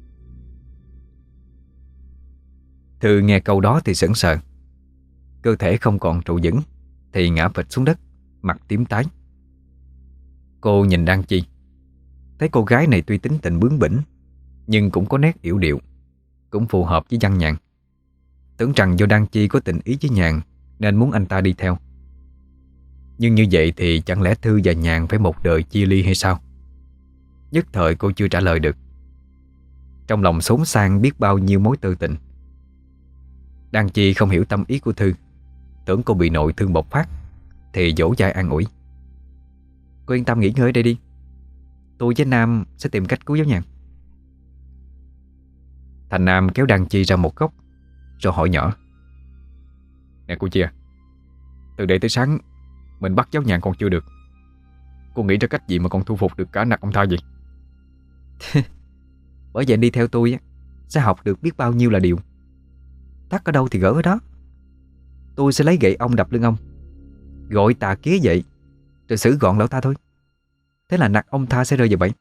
Speaker 1: Thư nghe câu đó thì sững sờ. Cơ thể không còn trụ vững thì ngã phịch xuống đất, mặt tím tái. Cô nhìn Đan Chi, thấy cô gái này tuy tính tình bướng bỉnh nhưng cũng có nét yểu điệu, cũng phù hợp với Văn Nhàn. Tưởng rằng do Đan Chi có tình ý với Nhàn nên muốn anh ta đi theo. Nhưng như vậy thì chẳng lẽ Thư và Nhàn phải một đời chia ly hay sao? Nhất thời cô chưa trả lời được. Trong lòng xốn sang biết bao nhiêu mối tư tình. Đan Chi không hiểu tâm ý của Thư, tưởng cô bị nội thương bộc phát thì dỗ dai an ủi.
Speaker 3: Cô yên tâm nghỉ ngơi ở đây đi. Tôi với Nam sẽ tìm cách cứu giáo Nhàn.
Speaker 1: Thành Nam kéo Đan Chi ra một góc rồi hỏi nhỏ.
Speaker 2: Nè cô Chia, từ đây tới sáng mình bắt cháu Nhàn còn chưa được. Cô nghĩ ra cách gì mà còn thu phục được cả nặc ông Tha vậy?
Speaker 3: Bởi vậy đi theo tôi á, sẽ học được biết bao nhiêu là điều. Thắt ở đâu thì gỡ ở đó. Tôi sẽ lấy gậy ông đập lưng ông, gọi tà kía dậy, rồi xử gọn lão ta thôi. Thế là nặc ông Tha sẽ rơi vào bẫy.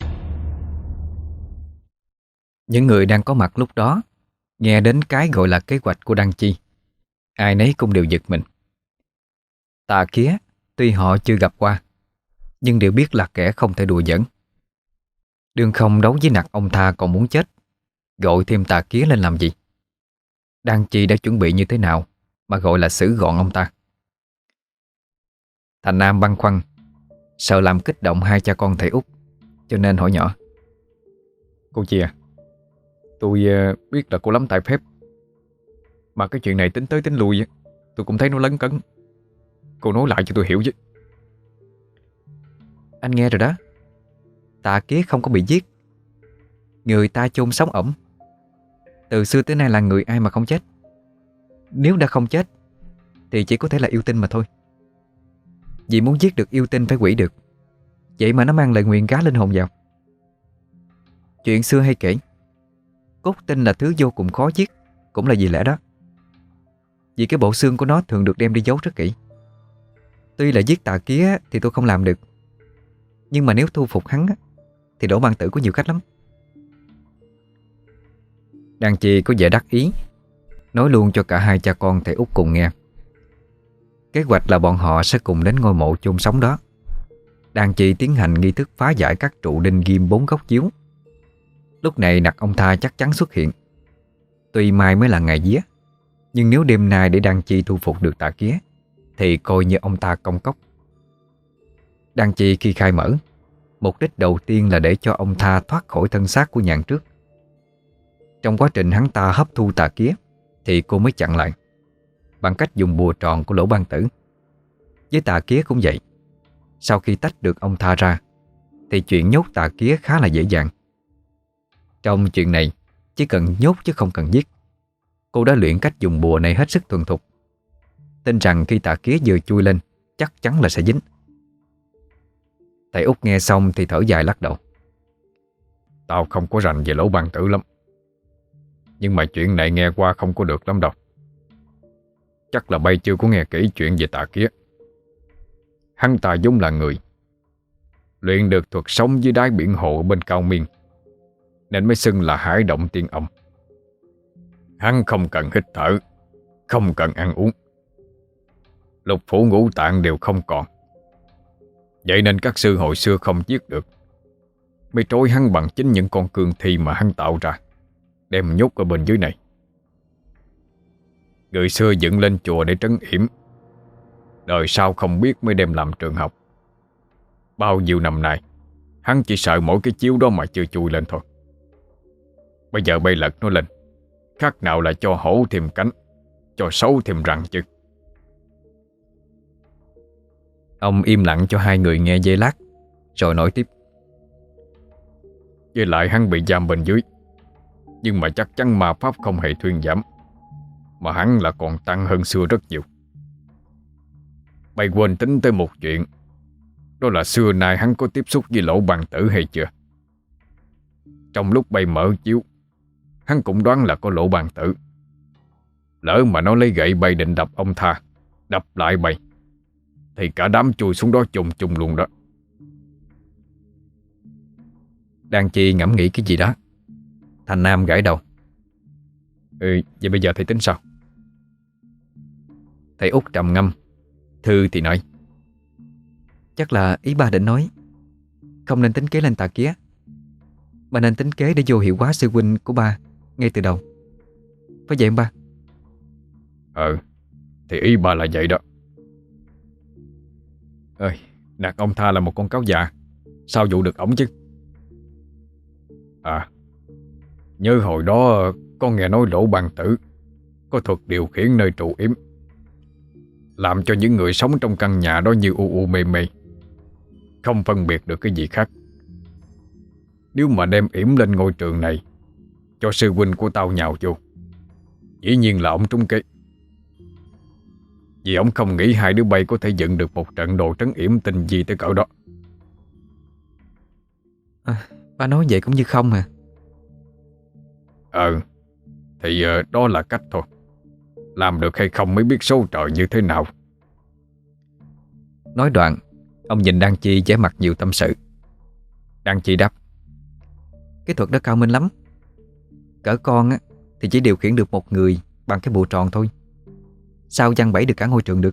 Speaker 1: Những người đang có mặt lúc đó nghe đến cái gọi là kế hoạch của Đan Chi, ai nấy cũng đều giật mình. Tà kía tuy họ chưa gặp qua, nhưng đều biết là kẻ không thể đùa giỡn. Đương không đấu với nặc ông Tha còn muốn chết, gọi thêm tà kía lên làm gì? Đan Chi đã chuẩn bị như thế nào mà gọi là xử gọn ông ta? Thành Nam băn khoăn, sợ làm kích động hai cha con thầy út, cho nên hỏi nhỏ.
Speaker 2: Cô Chia, tôi uh, biết là cô lắm tài phép, mà cái chuyện này tính tới tính lui tôi cũng thấy nó lấn cấn. Cô nói lại cho tôi hiểu chứ.
Speaker 3: Anh nghe rồi đó. Tà kía không có bị giết, người ta chôn sống ổng. Từ xưa tới nay là người ai mà không chết. Nếu đã không chết thì chỉ có thể là yêu tinh mà thôi. Vì muốn giết được yêu tinh phải quỷ được, vậy mà nó mang lời nguyền gá linh hồn vào. Chuyện xưa hay kể, cốt tinh là thứ vô cùng khó giết, cũng là vì lẽ đó. Vì cái bộ xương của nó thường được đem đi giấu rất kỹ. Tuy là giết tà kía thì tôi không làm được, nhưng mà nếu thu phục hắn thì Đỗ Ban Tử có nhiều cách lắm.
Speaker 1: Đan Chi có vẻ đắc ý, nói luôn cho cả hai cha con thầy út cùng nghe. Kế hoạch là bọn họ sẽ cùng đến ngôi mộ chôn sống đó. Đan Chi tiến hành nghi thức phá giải các trụ đinh ghim bốn góc chiếu. Lúc này nặc ông Tha chắc chắn xuất hiện. Tuy mai mới là ngày vía, nhưng nếu đêm nay để Đan Chi thu phục được tà kía thì coi như ông ta công cốc. Đan Chi khi khai mở, mục đích đầu tiên là để cho ông Tha thoát khỏi thân xác của Nhàn trước. Trong quá trình hắn ta hấp thu tà kía thì cô mới chặn lại bằng cách dùng bùa tròn của Lỗ Ban Tử. Với tà kía cũng vậy. Sau khi tách được ông Tha ra thì chuyện nhốt tà kía khá là dễ dàng. Trong chuyện này chỉ cần nhốt chứ không cần giết. Cô đã luyện cách dùng bùa này hết sức thuần thục, tin rằng khi tà kía vừa chui lên chắc chắn là sẽ dính. Thầy út nghe xong thì thở dài lắc đầu.
Speaker 2: Tao không có rành về Lỗ Ban Tử lắm, nhưng mà chuyện này nghe qua không có được lắm đâu. Chắc là bay chưa có nghe kỹ chuyện về tà kía. Hắn ta giống là người, luyện được thuật sống dưới đáy biển hồ bên Cao Miên, nên mới xưng là Hải Động Tiên Ông. Hắn không cần hít thở, không cần ăn uống, lục phủ ngũ tạng đều không còn. Vậy nên các sư hồi xưa không giết được, mới trói hắn bằng chính những con cương thi mà hắn tạo ra, đem nhốt ở bên dưới này. Người xưa dựng lên chùa để trấn yểm, đời sau không biết mới đem làm trường học. Bao nhiêu năm nay hắn chỉ sợ mỗi cái chiếu đó mà chưa chui lên thôi. Bây giờ bay lật nó lên, khác nào là cho hổ thêm cánh, cho sấu thêm răng chứ.
Speaker 1: Ông im lặng cho hai người nghe giây lát, rồi nói tiếp.
Speaker 2: Với lại hắn bị giam bên dưới, nhưng mà chắc chắn ma pháp không hề thuyên giảm, mà hắn là còn tăng hơn xưa rất nhiều. Bay quên tính tới một chuyện, đó là xưa nay hắn có tiếp xúc với Lỗ Bằng Tử hay chưa? Trong lúc bay mở chiếu, hắn cũng đoán là có Lỗ Bằng Tử. Lỡ mà nó lấy gậy bay định đập ông Tha, đập lại bay, thì cả đám chui xuống đó chùng chùng luôn đó.
Speaker 1: Đang Chi ngẫm nghĩ cái gì đó. Thành Nam gãi đầu.
Speaker 2: Ừ, vậy bây giờ thầy tính sao?
Speaker 1: Thầy Út trầm ngâm. Thư thì nói:
Speaker 3: Chắc là ý ba định nói không nên tính kế lên Tà Kía, mà nên tính kế để vô hiệu hóa sư huynh của ba ngay từ đầu. Phải vậy không ba?
Speaker 2: Ừ, thì ý ba là vậy đó. Ơi, nạt ông Tha là một con cáo già, sao dụ được ổng chứ? À, nhớ hồi đó con nghe nói Lỗ Bằng Tử có thuật điều khiển nơi trụ yếm, làm cho những người sống trong căn nhà đó như u u mê mê, không phân biệt được cái gì khác. Nếu mà đem yểm lên ngôi trường này cho sư huynh của tao nhào vô, dĩ nhiên là ông trúng kế. Vì ông không nghĩ hai đứa bay có thể dựng được một trận đồ trấn yểm tình gì tới cỡ đó.
Speaker 3: À, ba nói vậy cũng như không à.
Speaker 2: Ờ, thì uh, đó là cách thôi. Làm được hay không mới biết số trời như thế nào.
Speaker 1: Nói đoạn, ông nhìn Đan Chi vẻ mặt nhiều tâm sự. Đan Chi đáp:
Speaker 3: Cái thuật đó cao minh lắm. Cỡ con á thì chỉ điều khiển được một người bằng cái bùa tròn thôi, sao giăng bẫy được cả ngôi trường được?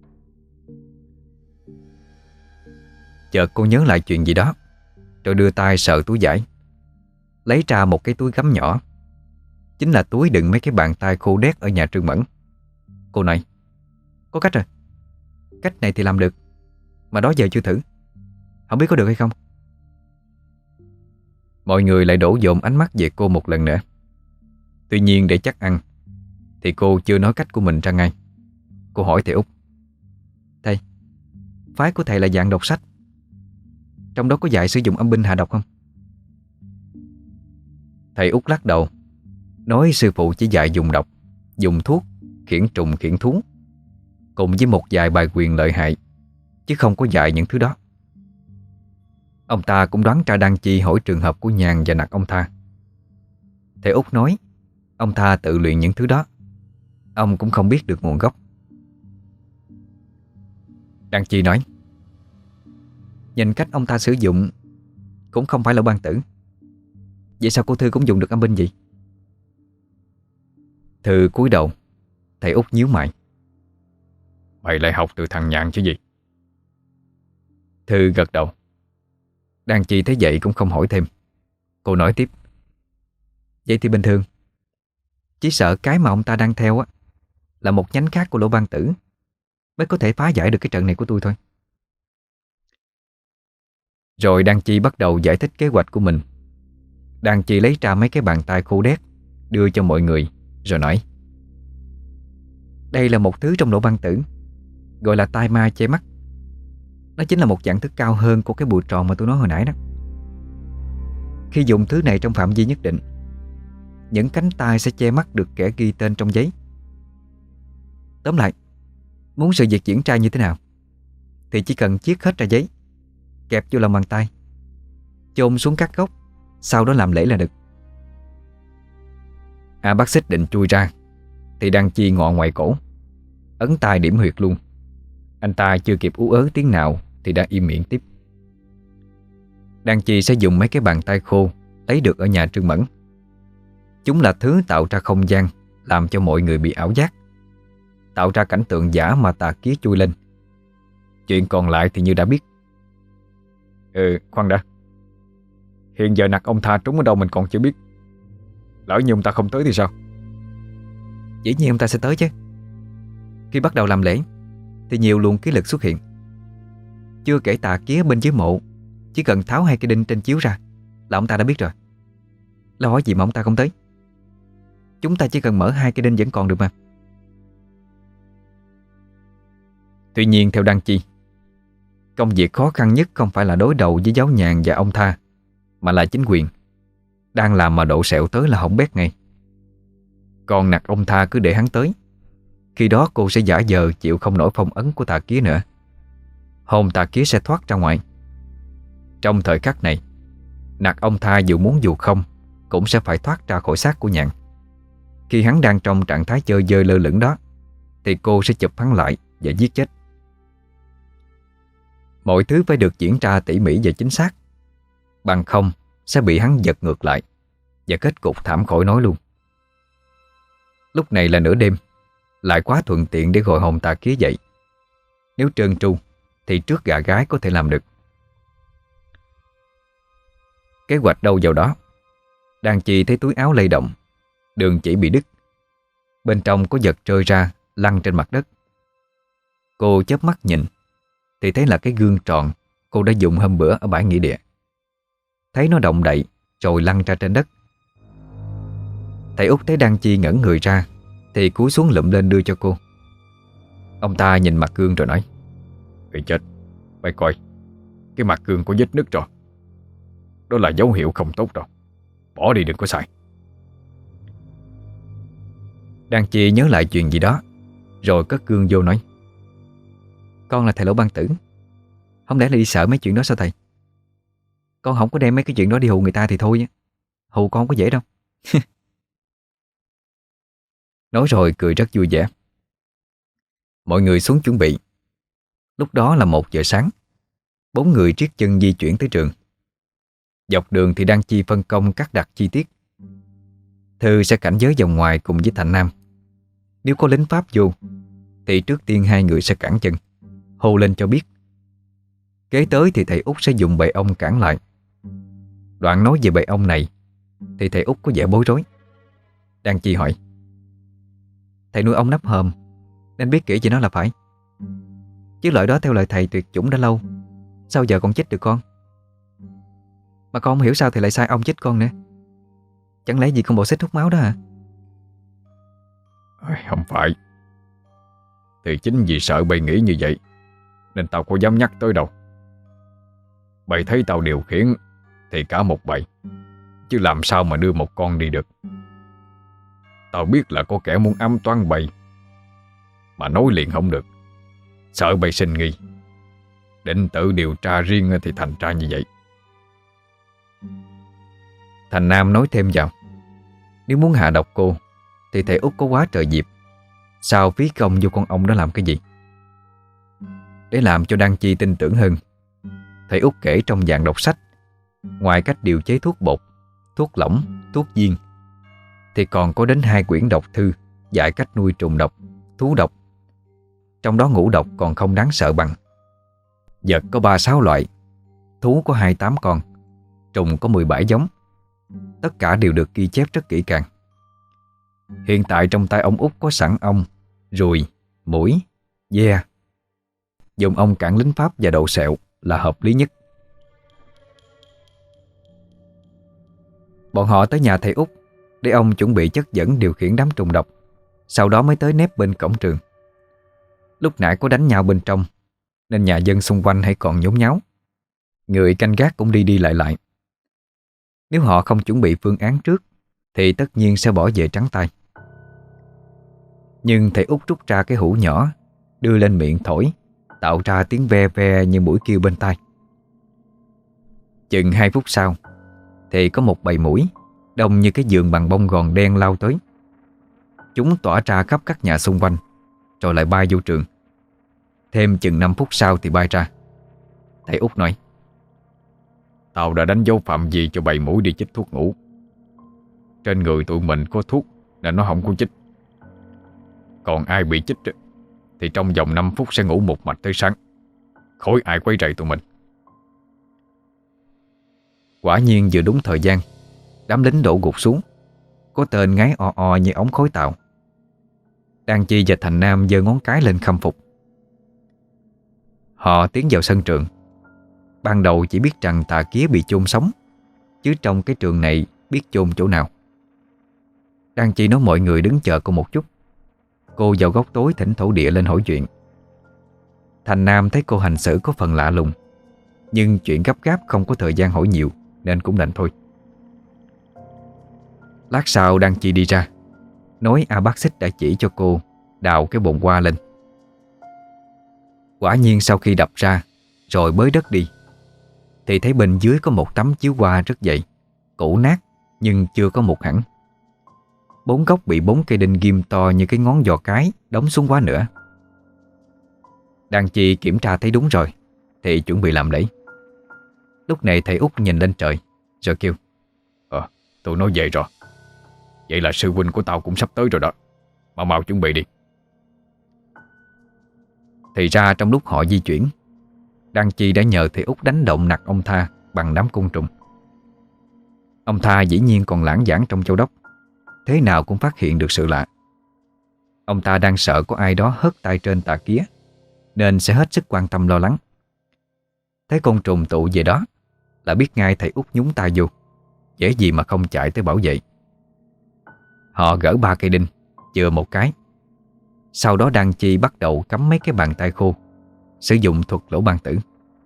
Speaker 1: Chợt cô nhớ lại chuyện gì đó, rồi đưa tay sờ túi vải, lấy ra một cái túi gấm nhỏ, chính là túi đựng mấy cái bàn tay khô đét ở nhà Trương Mẫn. Cô nói:
Speaker 3: Có cách rồi. Cách này thì làm được, mà đó giờ chưa thử, không biết có được hay không.
Speaker 1: Mọi người lại đổ dồn ánh mắt về cô một lần nữa. Tuy nhiên để chắc ăn thì cô chưa nói cách của mình ra ngay. Cô hỏi thầy Út:
Speaker 3: Thầy, phái của thầy là dạng đọc sách, trong đó có dạy sử dụng âm binh hạ độc không?
Speaker 1: Thầy Út lắc đầu, nói sư phụ chỉ dạy dùng độc, dùng thuốc, khiển trùng khiển thú, cùng với một vài bài quyền lợi hại, chứ không có dạy những thứ đó. Ông ta cũng đoán ra Đan Chi hỏi trường hợp của Nhàn và nạt ông Tha. Thầy Út nói ông Tha tự luyện những thứ đó, ông cũng không biết được nguồn gốc. Đan Chi nói:
Speaker 3: Nhìn cách ông ta sử dụng cũng không phải là Ban Tử. Vậy sao cô Thư cũng dùng được âm binh vậy?
Speaker 1: Thư cúi đầu. Thầy Út nhíu mày:
Speaker 2: Mày lại học từ thằng Nhạn chứ gì?
Speaker 1: Thư gật đầu. Đan Chi thấy vậy cũng không hỏi thêm. Cô nói tiếp:
Speaker 3: Vậy thì bình thường. Chỉ sợ cái mà ông ta đang theo á là một nhánh khác của Lỗ Ban Tử mới có thể phá giải được cái trận này của tôi thôi.
Speaker 1: Rồi Đan Chi bắt đầu giải thích kế hoạch của mình. Đan Chi lấy ra mấy cái bàn tay khô đét, đưa cho mọi người, rồi nói:
Speaker 3: Đây là một thứ trong Lỗ Ban Tử, gọi là tai ma che mắt. Nó chính là một dạng thức cao hơn của cái bùa tròn mà tôi nói hồi nãy đó. Khi dùng thứ này trong phạm vi nhất định, những cánh tay sẽ che mắt được kẻ ghi tên trong giấy. Tóm lại, muốn sự việc diễn ra như thế nào thì chỉ cần chiết hết ra giấy, kẹp vô lòng bàn tay, chôn xuống các gốc, sau đó làm lễ là được.
Speaker 1: A Bác Xích định chui ra thì Đan Chi ngọ ngoài cổ, ấn tay điểm huyệt luôn. Anh ta chưa kịp ú ớ tiếng nào thì đã im miệng tiếp. Đan Chi sẽ dùng mấy cái bàn tay khô lấy được ở nhà Trương Mẫn. Chúng là thứ tạo ra không gian, làm cho mọi người bị ảo giác, tạo ra cảnh tượng giả mà tà kía chui lên. Chuyện còn lại thì như đã biết.
Speaker 2: Ừ, khoan đã. Hiện giờ nạt ông Tha trúng ở đâu mình còn chưa biết. Lỡ như ông ta không tới thì sao?
Speaker 3: Dĩ nhiên ông ta sẽ tới chứ. Khi bắt đầu làm lễ thì nhiều luồng ký lực xuất hiện. Chưa kể tà kía bên dưới mộ, chỉ cần tháo hai cây đinh trên chiếu ra là ông ta đã biết rồi. Lo hỏi gì mà ông ta không tới. Chúng ta chỉ cần mở hai cây đinh vẫn còn được mà.
Speaker 1: Tuy nhiên theo Đan Chi, công việc khó khăn nhất không phải là đối đầu với giáo nhàn và ông Tha, mà là chính quyền. Đang làm mà độ sẹo tới là hỏng bét ngay. Còn nạt ông Tha cứ để hắn tới, khi đó cô sẽ giả vờ chịu không nổi phong ấn của tà kía nữa. hồn tà kia sẽ thoát ra ngoài. Trong thời khắc này, nặc ông Tha dù muốn dù không cũng sẽ phải thoát ra khỏi xác của Nhạn. Khi hắn đang trong trạng thái chơi dơi lơ lửng đó thì cô sẽ chụp hắn lại và giết chết. Mọi thứ phải được diễn ra tỉ mỉ và chính xác, bằng không sẽ bị hắn giật ngược lại, và kết cục thảm khỏi nói luôn. Lúc này là nửa đêm, lại quá thuận tiện để gọi hồn tà kia dậy. Nếu trơn tru thì trước gà gái có thể làm được. Kế hoạch đâu vào đó. Đàn chị thấy túi áo lay động, đường chỉ bị đứt, bên trong có vật rơi ra lăn trên mặt đất. Cô chớp mắt nhìn thì thấy là cái gương tròn cô đã dùng hôm bữa ở bãi nghĩa địa. Thấy nó động đậy rồi lăn ra trên đất. Thầy Út thấy Đan Chi ngẩn người ra thì cúi xuống lụm lên đưa cho cô. Ông ta nhìn mặt gương rồi nói: "Ê chết, mày coi, cái mặt gương có vết nứt rồi. Đó là dấu hiệu không tốt rồi. Bỏ đi đừng có xài." Đan Chi nhớ lại chuyện gì đó rồi cất gương vô nói: "Con là thầy Lỗ Ban Tử, không lẽ là đi sợ mấy chuyện đó sao thầy? Con không có đem mấy cái chuyện đó đi hù người ta thì thôi. Hù con không có dễ đâu." Nói rồi cười rất vui vẻ. Mọi người xuống chuẩn bị. Lúc đó là một giờ sáng. Bốn người triết chân di chuyển tới trường. Dọc đường thì Đan Chi phân công cắt đặt chi tiết. Thư sẽ cảnh giới vòng ngoài cùng với Thành Nam. Nếu có lính Pháp vô thì trước tiên hai người sẽ cản chân, hô lên cho biết. Kế tới thì thầy Út sẽ dùng bệ ông cản lại. Đoạn nói về bệ ông này thì thầy Út có vẻ bối rối. Đan Chi hỏi: "Thầy nuôi ong nắp hòm nên biết kỹ về nó là phải. Chứ lợi đó theo lời thầy tuyệt chủng đã lâu, sao giờ còn chết được con? Mà con không hiểu sao thầy lại sai ông chết con nữa. Chẳng lẽ vì con bộ xích hút máu đó hả?"
Speaker 2: "Không phải. Thì chính vì sợ bầy nghĩ như vậy nên tao có dám nhắc tới đâu. Bầy thấy tao điều khiển thì cả một bầy, chứ làm sao mà đưa một con đi được. Tao biết là có kẻ muốn ám toán bầy, mà nói liền không được, sợ bầy sinh nghi. Định tự điều tra riêng thì thành ra như vậy."
Speaker 1: Thành Nam nói thêm vào: "Nếu muốn hạ độc cô thì thầy Út có quá trời dịp, sao phí công vô con ong đó làm cái gì?" Để làm cho Đan Chi tin tưởng hơn, thầy Út kể trong dạng đọc sách, ngoài cách điều chế thuốc bột, thuốc lỏng, thuốc viên, thì còn có đến hai quyển độc thư dạy cách nuôi trùng độc, thú độc. Trong đó ngũ độc còn không đáng sợ bằng. Vật có ba sáu loại, thú có hai mươi tám con, trùng có mười bảy giống. Tất cả đều được ghi chép rất kỹ càng. Hiện tại trong tay ông Út có sẵn ong, ruồi, muỗi, ve. Dùng ong cản lính Pháp và đậu sẹo là hợp lý nhất. Bọn họ tới nhà thầy Út để ông chuẩn bị chất dẫn điều khiển đám trùng độc, sau đó mới tới nép bên cổng trường. Lúc nãy có đánh nhau bên trong nên nhà dân xung quanh hãy còn nhốn nháo. Người canh gác cũng đi đi lại lại. Nếu họ không chuẩn bị phương án trước thì tất nhiên sẽ bỏ về trắng tay. Nhưng thầy Út rút ra cái hũ nhỏ, đưa lên miệng thổi, tạo ra tiếng ve ve như mũi kêu bên tai. Chừng hai phút sau thì có một bầy muỗi đông như cái giường bằng bông gòn đen lao tới. Chúng tỏa ra khắp các nhà xung quanh rồi lại bay vô trường. Thêm chừng năm phút sau thì bay ra. Thầy Út nói:
Speaker 2: "Tao đã đánh dấu phạm vi cho bầy muỗi đi chích thuốc ngủ. Trên người tụi mình có thuốc nên nó không có chích. Còn ai bị chích thì trong vòng năm phút sẽ ngủ một mạch tới sáng, khỏi ai quấy rầy tụi mình."
Speaker 1: Quả nhiên vừa đúng thời gian, đám lính đổ gục xuống. Có tên ngáy o o như ống khói tàu. Đan Chi và Thành Nam giơ ngón cái lên khâm phục. Họ tiến vào sân trường. Ban đầu chỉ biết rằng tà kía bị chôn sống, chứ trong cái trường này biết chôn chỗ nào. Đan Chi nói mọi người đứng chờ cô một chút. Cô vào góc tối thỉnh thổ địa lên hỏi chuyện. Thành Nam thấy cô hành xử có phần lạ lùng, nhưng chuyện gấp gáp không có thời gian hỏi nhiều nên cũng đành thôi. Lát sau Đan Chi đi ra, nói A Bác Xích đã chỉ cho cô đào cái bồn hoa lên. Quả nhiên sau khi đập ra rồi bới đất đi, thì thấy bên dưới có một tấm chiếu hoa rất dày, cũ nát nhưng chưa có mục hẳn. Bốn góc bị bốn cây đinh ghim to như cái ngón giò cái đóng xuống quá nữa. Đan Chi kiểm tra thấy đúng rồi thì chuẩn bị làm lễ. Lúc này thầy Út nhìn lên trời rồi kêu:
Speaker 2: Ờ, tôi nói vậy rồi. Vậy là sư huynh của tao cũng sắp tới rồi đó. Mau mau chuẩn bị đi.
Speaker 1: Thì ra trong lúc họ di chuyển, Đan Chi đã nhờ thầy Út đánh động nặc ông Tha bằng đám côn trùng. Ông Tha dĩ nhiên còn lãng giảng trong châu đốc, thế nào cũng phát hiện được sự lạ. Ông ta đang sợ có ai đó hất tay trên tà kía, nên sẽ hết sức quan tâm lo lắng. Thấy côn trùng tụ về đó là biết ngay thầy Út nhúng tay vô, dễ gì mà không chạy tới bảo vệ. Họ gỡ ba cây đinh, chừa một cái. Sau đó Đan Chi bắt đầu cắm mấy cái bàn tay khô, sử dụng thuật lỗ ban tử.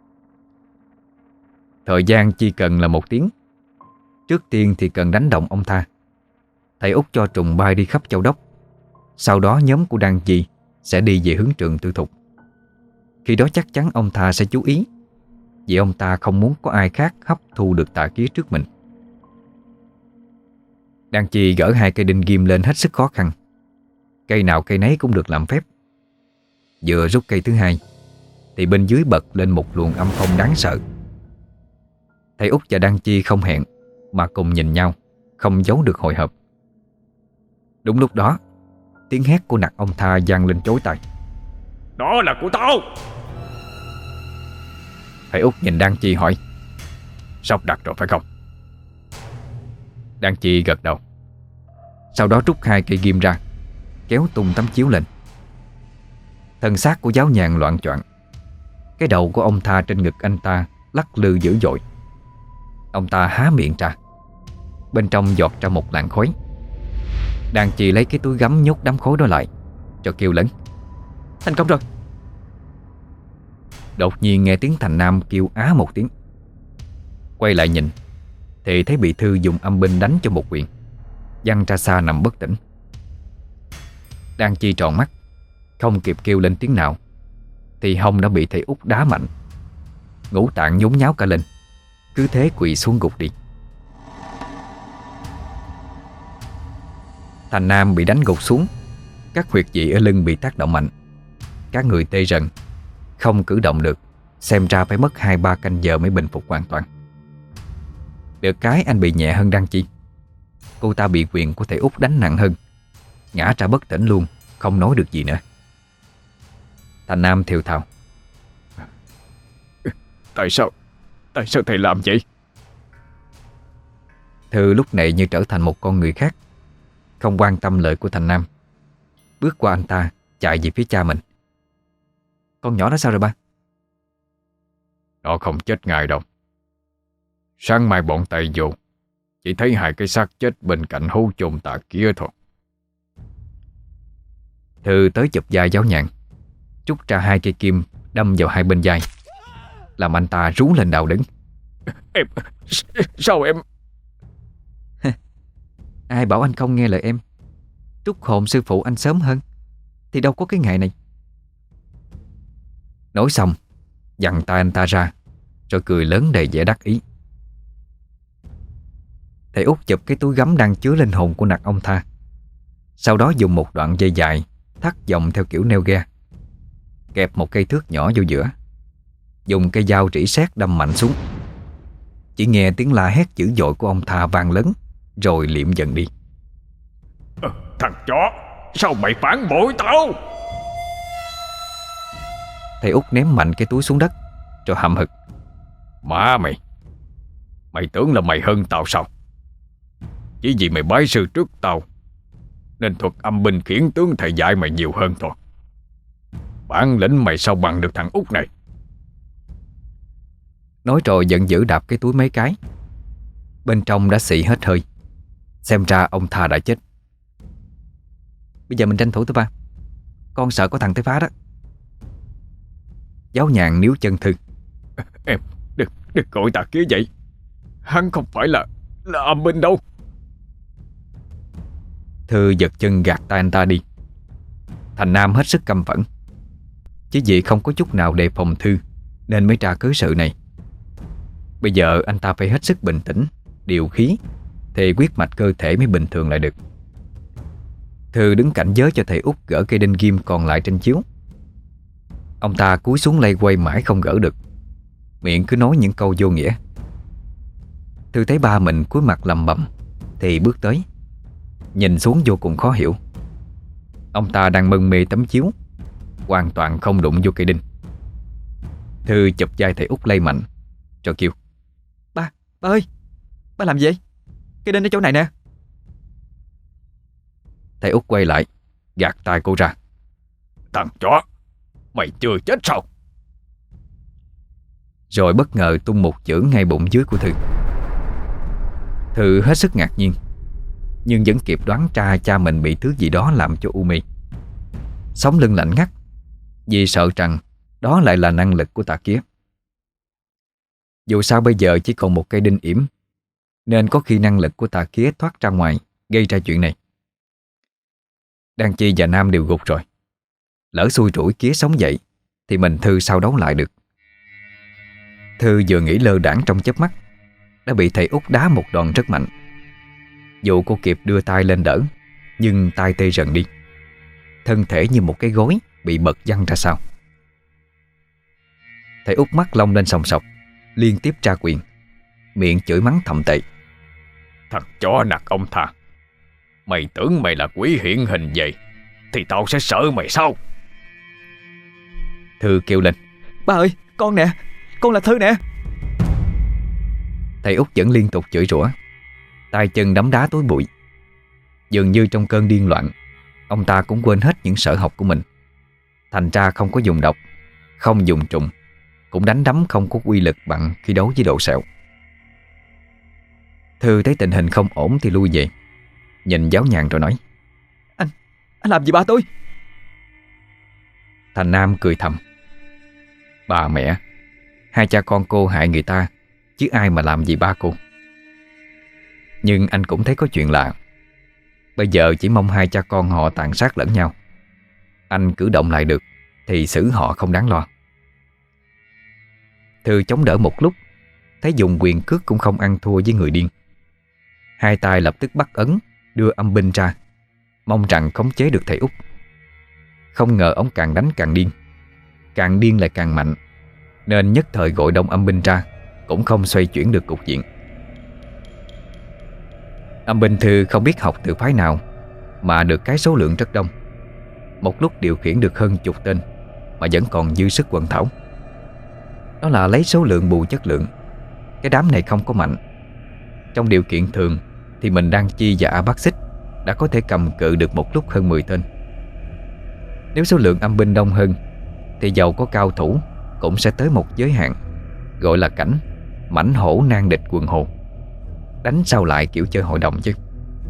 Speaker 1: Thời gian chỉ cần là một tiếng. Trước tiên thì cần đánh động ông Tha. Thầy Út cho trùng bay đi khắp châu đốc. Sau đó nhóm của Đan Chi sẽ đi về hướng trường Tư Thục. Khi đó chắc chắn ông Tha sẽ chú ý, vì ông ta không muốn có ai khác hấp thu được tà kía trước mình. Đan Chi gỡ hai cây đinh ghim lên hết sức khó khăn. Cây nào cây nấy cũng được làm phép. Vừa rút cây thứ hai thì bên dưới bật lên một luồng âm phong đáng sợ. Thầy Út và Đan Chi không hẹn mà cùng nhìn nhau, không giấu được hồi hộp. Đúng lúc đó, tiếng hét của nặc ông Tha vang lên chối tai:
Speaker 2: Đó là của tao!
Speaker 1: Thầy Út nhìn Đan Chi hỏi:
Speaker 2: Sắp đặt rồi phải không?
Speaker 1: Đan Chi gật đầu. Sau đó rút hai cây ghim ra, kéo tung tấm chiếu lên. Thân xác của giáo nhàn loạng choạng. Cái đầu của ông Tha trên ngực anh ta lắc lư dữ dội. Ông ta há miệng ra, bên trong giọt ra một làn khói. Đan Chi lấy cái túi gấm nhốt đám khói đó lại, cho kêu lớn: Thành công rồi! Đột nhiên nghe tiếng Thành Nam kêu á một tiếng. Quay lại nhìn thì thấy bị Thư dùng âm binh đánh cho một quyền, văng ra xa nằm bất tỉnh. Đan Chi tròn mắt, không kịp kêu lên tiếng nào thì hông đã bị thầy Út đá mạnh. Ngũ tạng nhốn nháo cả lên, cứ thế quỳ xuống gục đi. Thành Nam bị đánh gục xuống, các huyệt vị ở lưng bị tác động mạnh, các người tê rần, không cử động được. Xem ra phải mất hai ba canh giờ mới bình phục hoàn toàn. Được cái anh bị nhẹ hơn Đan Chi. Cô ta bị quyền của thầy Út đánh nặng hơn, ngã ra bất tỉnh luôn, không nói được gì nữa. Thành Nam thều thào:
Speaker 2: Tại sao Tại sao thầy làm vậy?
Speaker 1: Thư lúc này như trở thành một con người khác, không quan tâm lời của Thành Nam, bước qua anh ta chạy về phía cha mình. Con nhỏ đó sao rồi ba?
Speaker 2: Nó không chết ngay đâu. Sáng mai bọn Tây vô, chỉ thấy hai cái xác chết bên cạnh hố chôn tà kia thôi.
Speaker 1: Thư tới chụp vai giáo nhàn, trút ra hai cây kim đâm vào hai bên vai, làm anh ta rú lên đau đớn.
Speaker 2: Em... Sao em...
Speaker 3: Ai bảo anh không nghe lời em? Trút hồn sư phụ anh sớm hơn thì đâu có cái ngày này.
Speaker 1: Nói xong, giằng tay anh ta ra, rồi cười lớn đầy vẻ đắc ý. Thầy Út chụp cái túi gấm đang chứa linh hồn của nặc ông Tha. Sau đó dùng một đoạn dây dài thắt vòng theo kiểu neo ghe, kẹp một cây thước nhỏ vô giữa, dùng cây dao rỉ sét đâm mạnh xuống. Chỉ nghe tiếng la hét dữ dội của ông Tha vang lớn, rồi liệm dần đi.
Speaker 2: à, Thằng chó, sao mày phản bội tao?
Speaker 1: Thầy Út ném mạnh cái túi xuống đất, rồi hậm hực:
Speaker 2: Má mày, mày tưởng là mày hơn tao sao? Chỉ vì mày bái sư trước tao, nên thuật âm binh khiển tướng thầy dạy mày nhiều hơn thôi. Bản lĩnh mày sao bằng được thằng Út này?
Speaker 1: Nói rồi giận dữ đạp cái túi mấy cái. Bên trong đã xị hết hơi. Xem ra ông Tha đã chết.
Speaker 3: Bây giờ mình tranh thủ thôi ba. Con sợ có thằng tới phá đó.
Speaker 1: Giáo nhàn níu chân Thư:
Speaker 2: Em đừng, đừng gọi tà kia vậy. Hắn không phải là Là âm binh đâu.
Speaker 1: Thư giật chân gạt tay anh ta đi. Thành Nam hết sức căm phẫn, chứ vì không có chút nào đề phòng Thư, nên mới tra cứu sự này. Bây giờ anh ta phải hết sức bình tĩnh, điều khí, thì huyết mạch cơ thể mới bình thường lại được. Thư đứng cảnh giới cho thầy út gỡ cây đinh ghim còn lại trên chiếu. Ông ta cúi xuống lay quay mãi không gỡ được, miệng cứ nói những câu vô nghĩa. Thư thấy ba mình cúi mặt lẩm bẩm thì bước tới, nhìn xuống vô cùng khó hiểu. Ông ta đang mân mê tấm chiếu, hoàn toàn không đụng vô cây đinh. Thư chụp vai thầy út lay mạnh rồi kêu:
Speaker 3: Ba, ba ơi, ba làm gì vậy? Cây đinh ở chỗ này nè.
Speaker 1: Thầy út quay lại, gạt tay cô ra:
Speaker 2: Thằng chó, mày chưa chết sao?
Speaker 1: Rồi bất ngờ tung một chưởng ngay bụng dưới của Thư. Thư hết sức ngạc nhiên, nhưng vẫn kịp đoán ra cha mình bị thứ gì đó làm cho u mê. Sống lưng lạnh ngắt, vì sợ rằng đó lại là năng lực của tà kía. Dù sao bây giờ chỉ còn một cây đinh yểm, nên có khi năng lực của tà kía thoát ra ngoài, gây ra chuyện này. Đan Chi và Nam đều gục rồi. Lỡ xui rủi kía sống dậy thì mình Thư sao đấu lại được. Thư vừa nghĩ lơ đãng trong chớp mắt đã bị thầy út đá một đòn rất mạnh. Dù cô kịp đưa tay lên đỡ, nhưng tay tê rần đi, thân thể như một cái gối bị bật văng ra sau. Thầy út mắt long lên sòng sọc, liên tiếp tra quyền, miệng chửi mắng thậm tệ:
Speaker 2: Thằng chó nạt ông thà, mày tưởng mày là quỷ hiện hình vậy thì tao sẽ sợ mày sao?
Speaker 1: Thư kêu lên:
Speaker 3: Ba ơi, con nè, con là Thư nè.
Speaker 1: Thầy út vẫn liên tục chửi rủa, tay chân đấm đá túi bụi. Dường như trong cơn điên loạn, ông ta cũng quên hết những sở học của mình. Thành ra không có dùng độc, không dùng trùng, cũng đánh đấm không có uy lực bằng khi đấu với độ sẹo. Thư thấy tình hình không ổn thì lui về, nhìn giáo nhàn rồi nói:
Speaker 3: Anh, anh làm gì ba tôi?
Speaker 1: Thành Nam cười thầm: Bà mẹ, hai cha con cô hại người ta, chứ ai mà làm gì ba cô. Nhưng anh cũng thấy có chuyện lạ. Bây giờ chỉ mong hai cha con họ tàn sát lẫn nhau. Anh cử động lại được thì xử họ không đáng lo. Thư chống đỡ một lúc, thấy dùng quyền cước cũng không ăn thua với người điên. Hai tay lập tức bắt ấn, đưa âm binh ra, mong rằng khống chế được thầy út. Không ngờ ông càng đánh càng điên, càng điên lại càng mạnh, nên nhất thời gọi đông âm binh ra cũng không xoay chuyển được cục diện. Âm binh Thư không biết học từ phái nào mà được cái số lượng rất đông. Một lúc điều khiển được hơn chục tên mà vẫn còn dư sức quần thảo. Đó là lấy số lượng bù chất lượng. Cái đám này không có mạnh. Trong điều kiện thường thì mình Đan Chi và A Bác Xích đã có thể cầm cự được một lúc hơn mười tên. Nếu số lượng âm binh đông hơn thì dầu có cao thủ cũng sẽ tới một giới hạn, gọi là cảnh mãnh hổ nan địch quần hồ. Đánh sao lại kiểu chơi hội đồng chứ.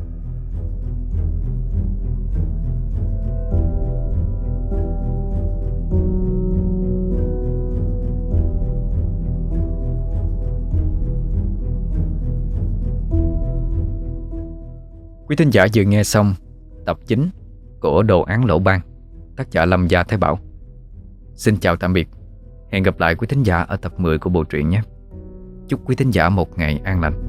Speaker 1: Quý thính giả vừa nghe xong tập chín của Đồ Án Lỗ Ban, tác giả Lâm Gia Thái Bảo. Xin chào tạm biệt. Hẹn gặp lại quý thính giả ở tập mười của bộ truyện nhé. Chúc quý thính giả một ngày an lành.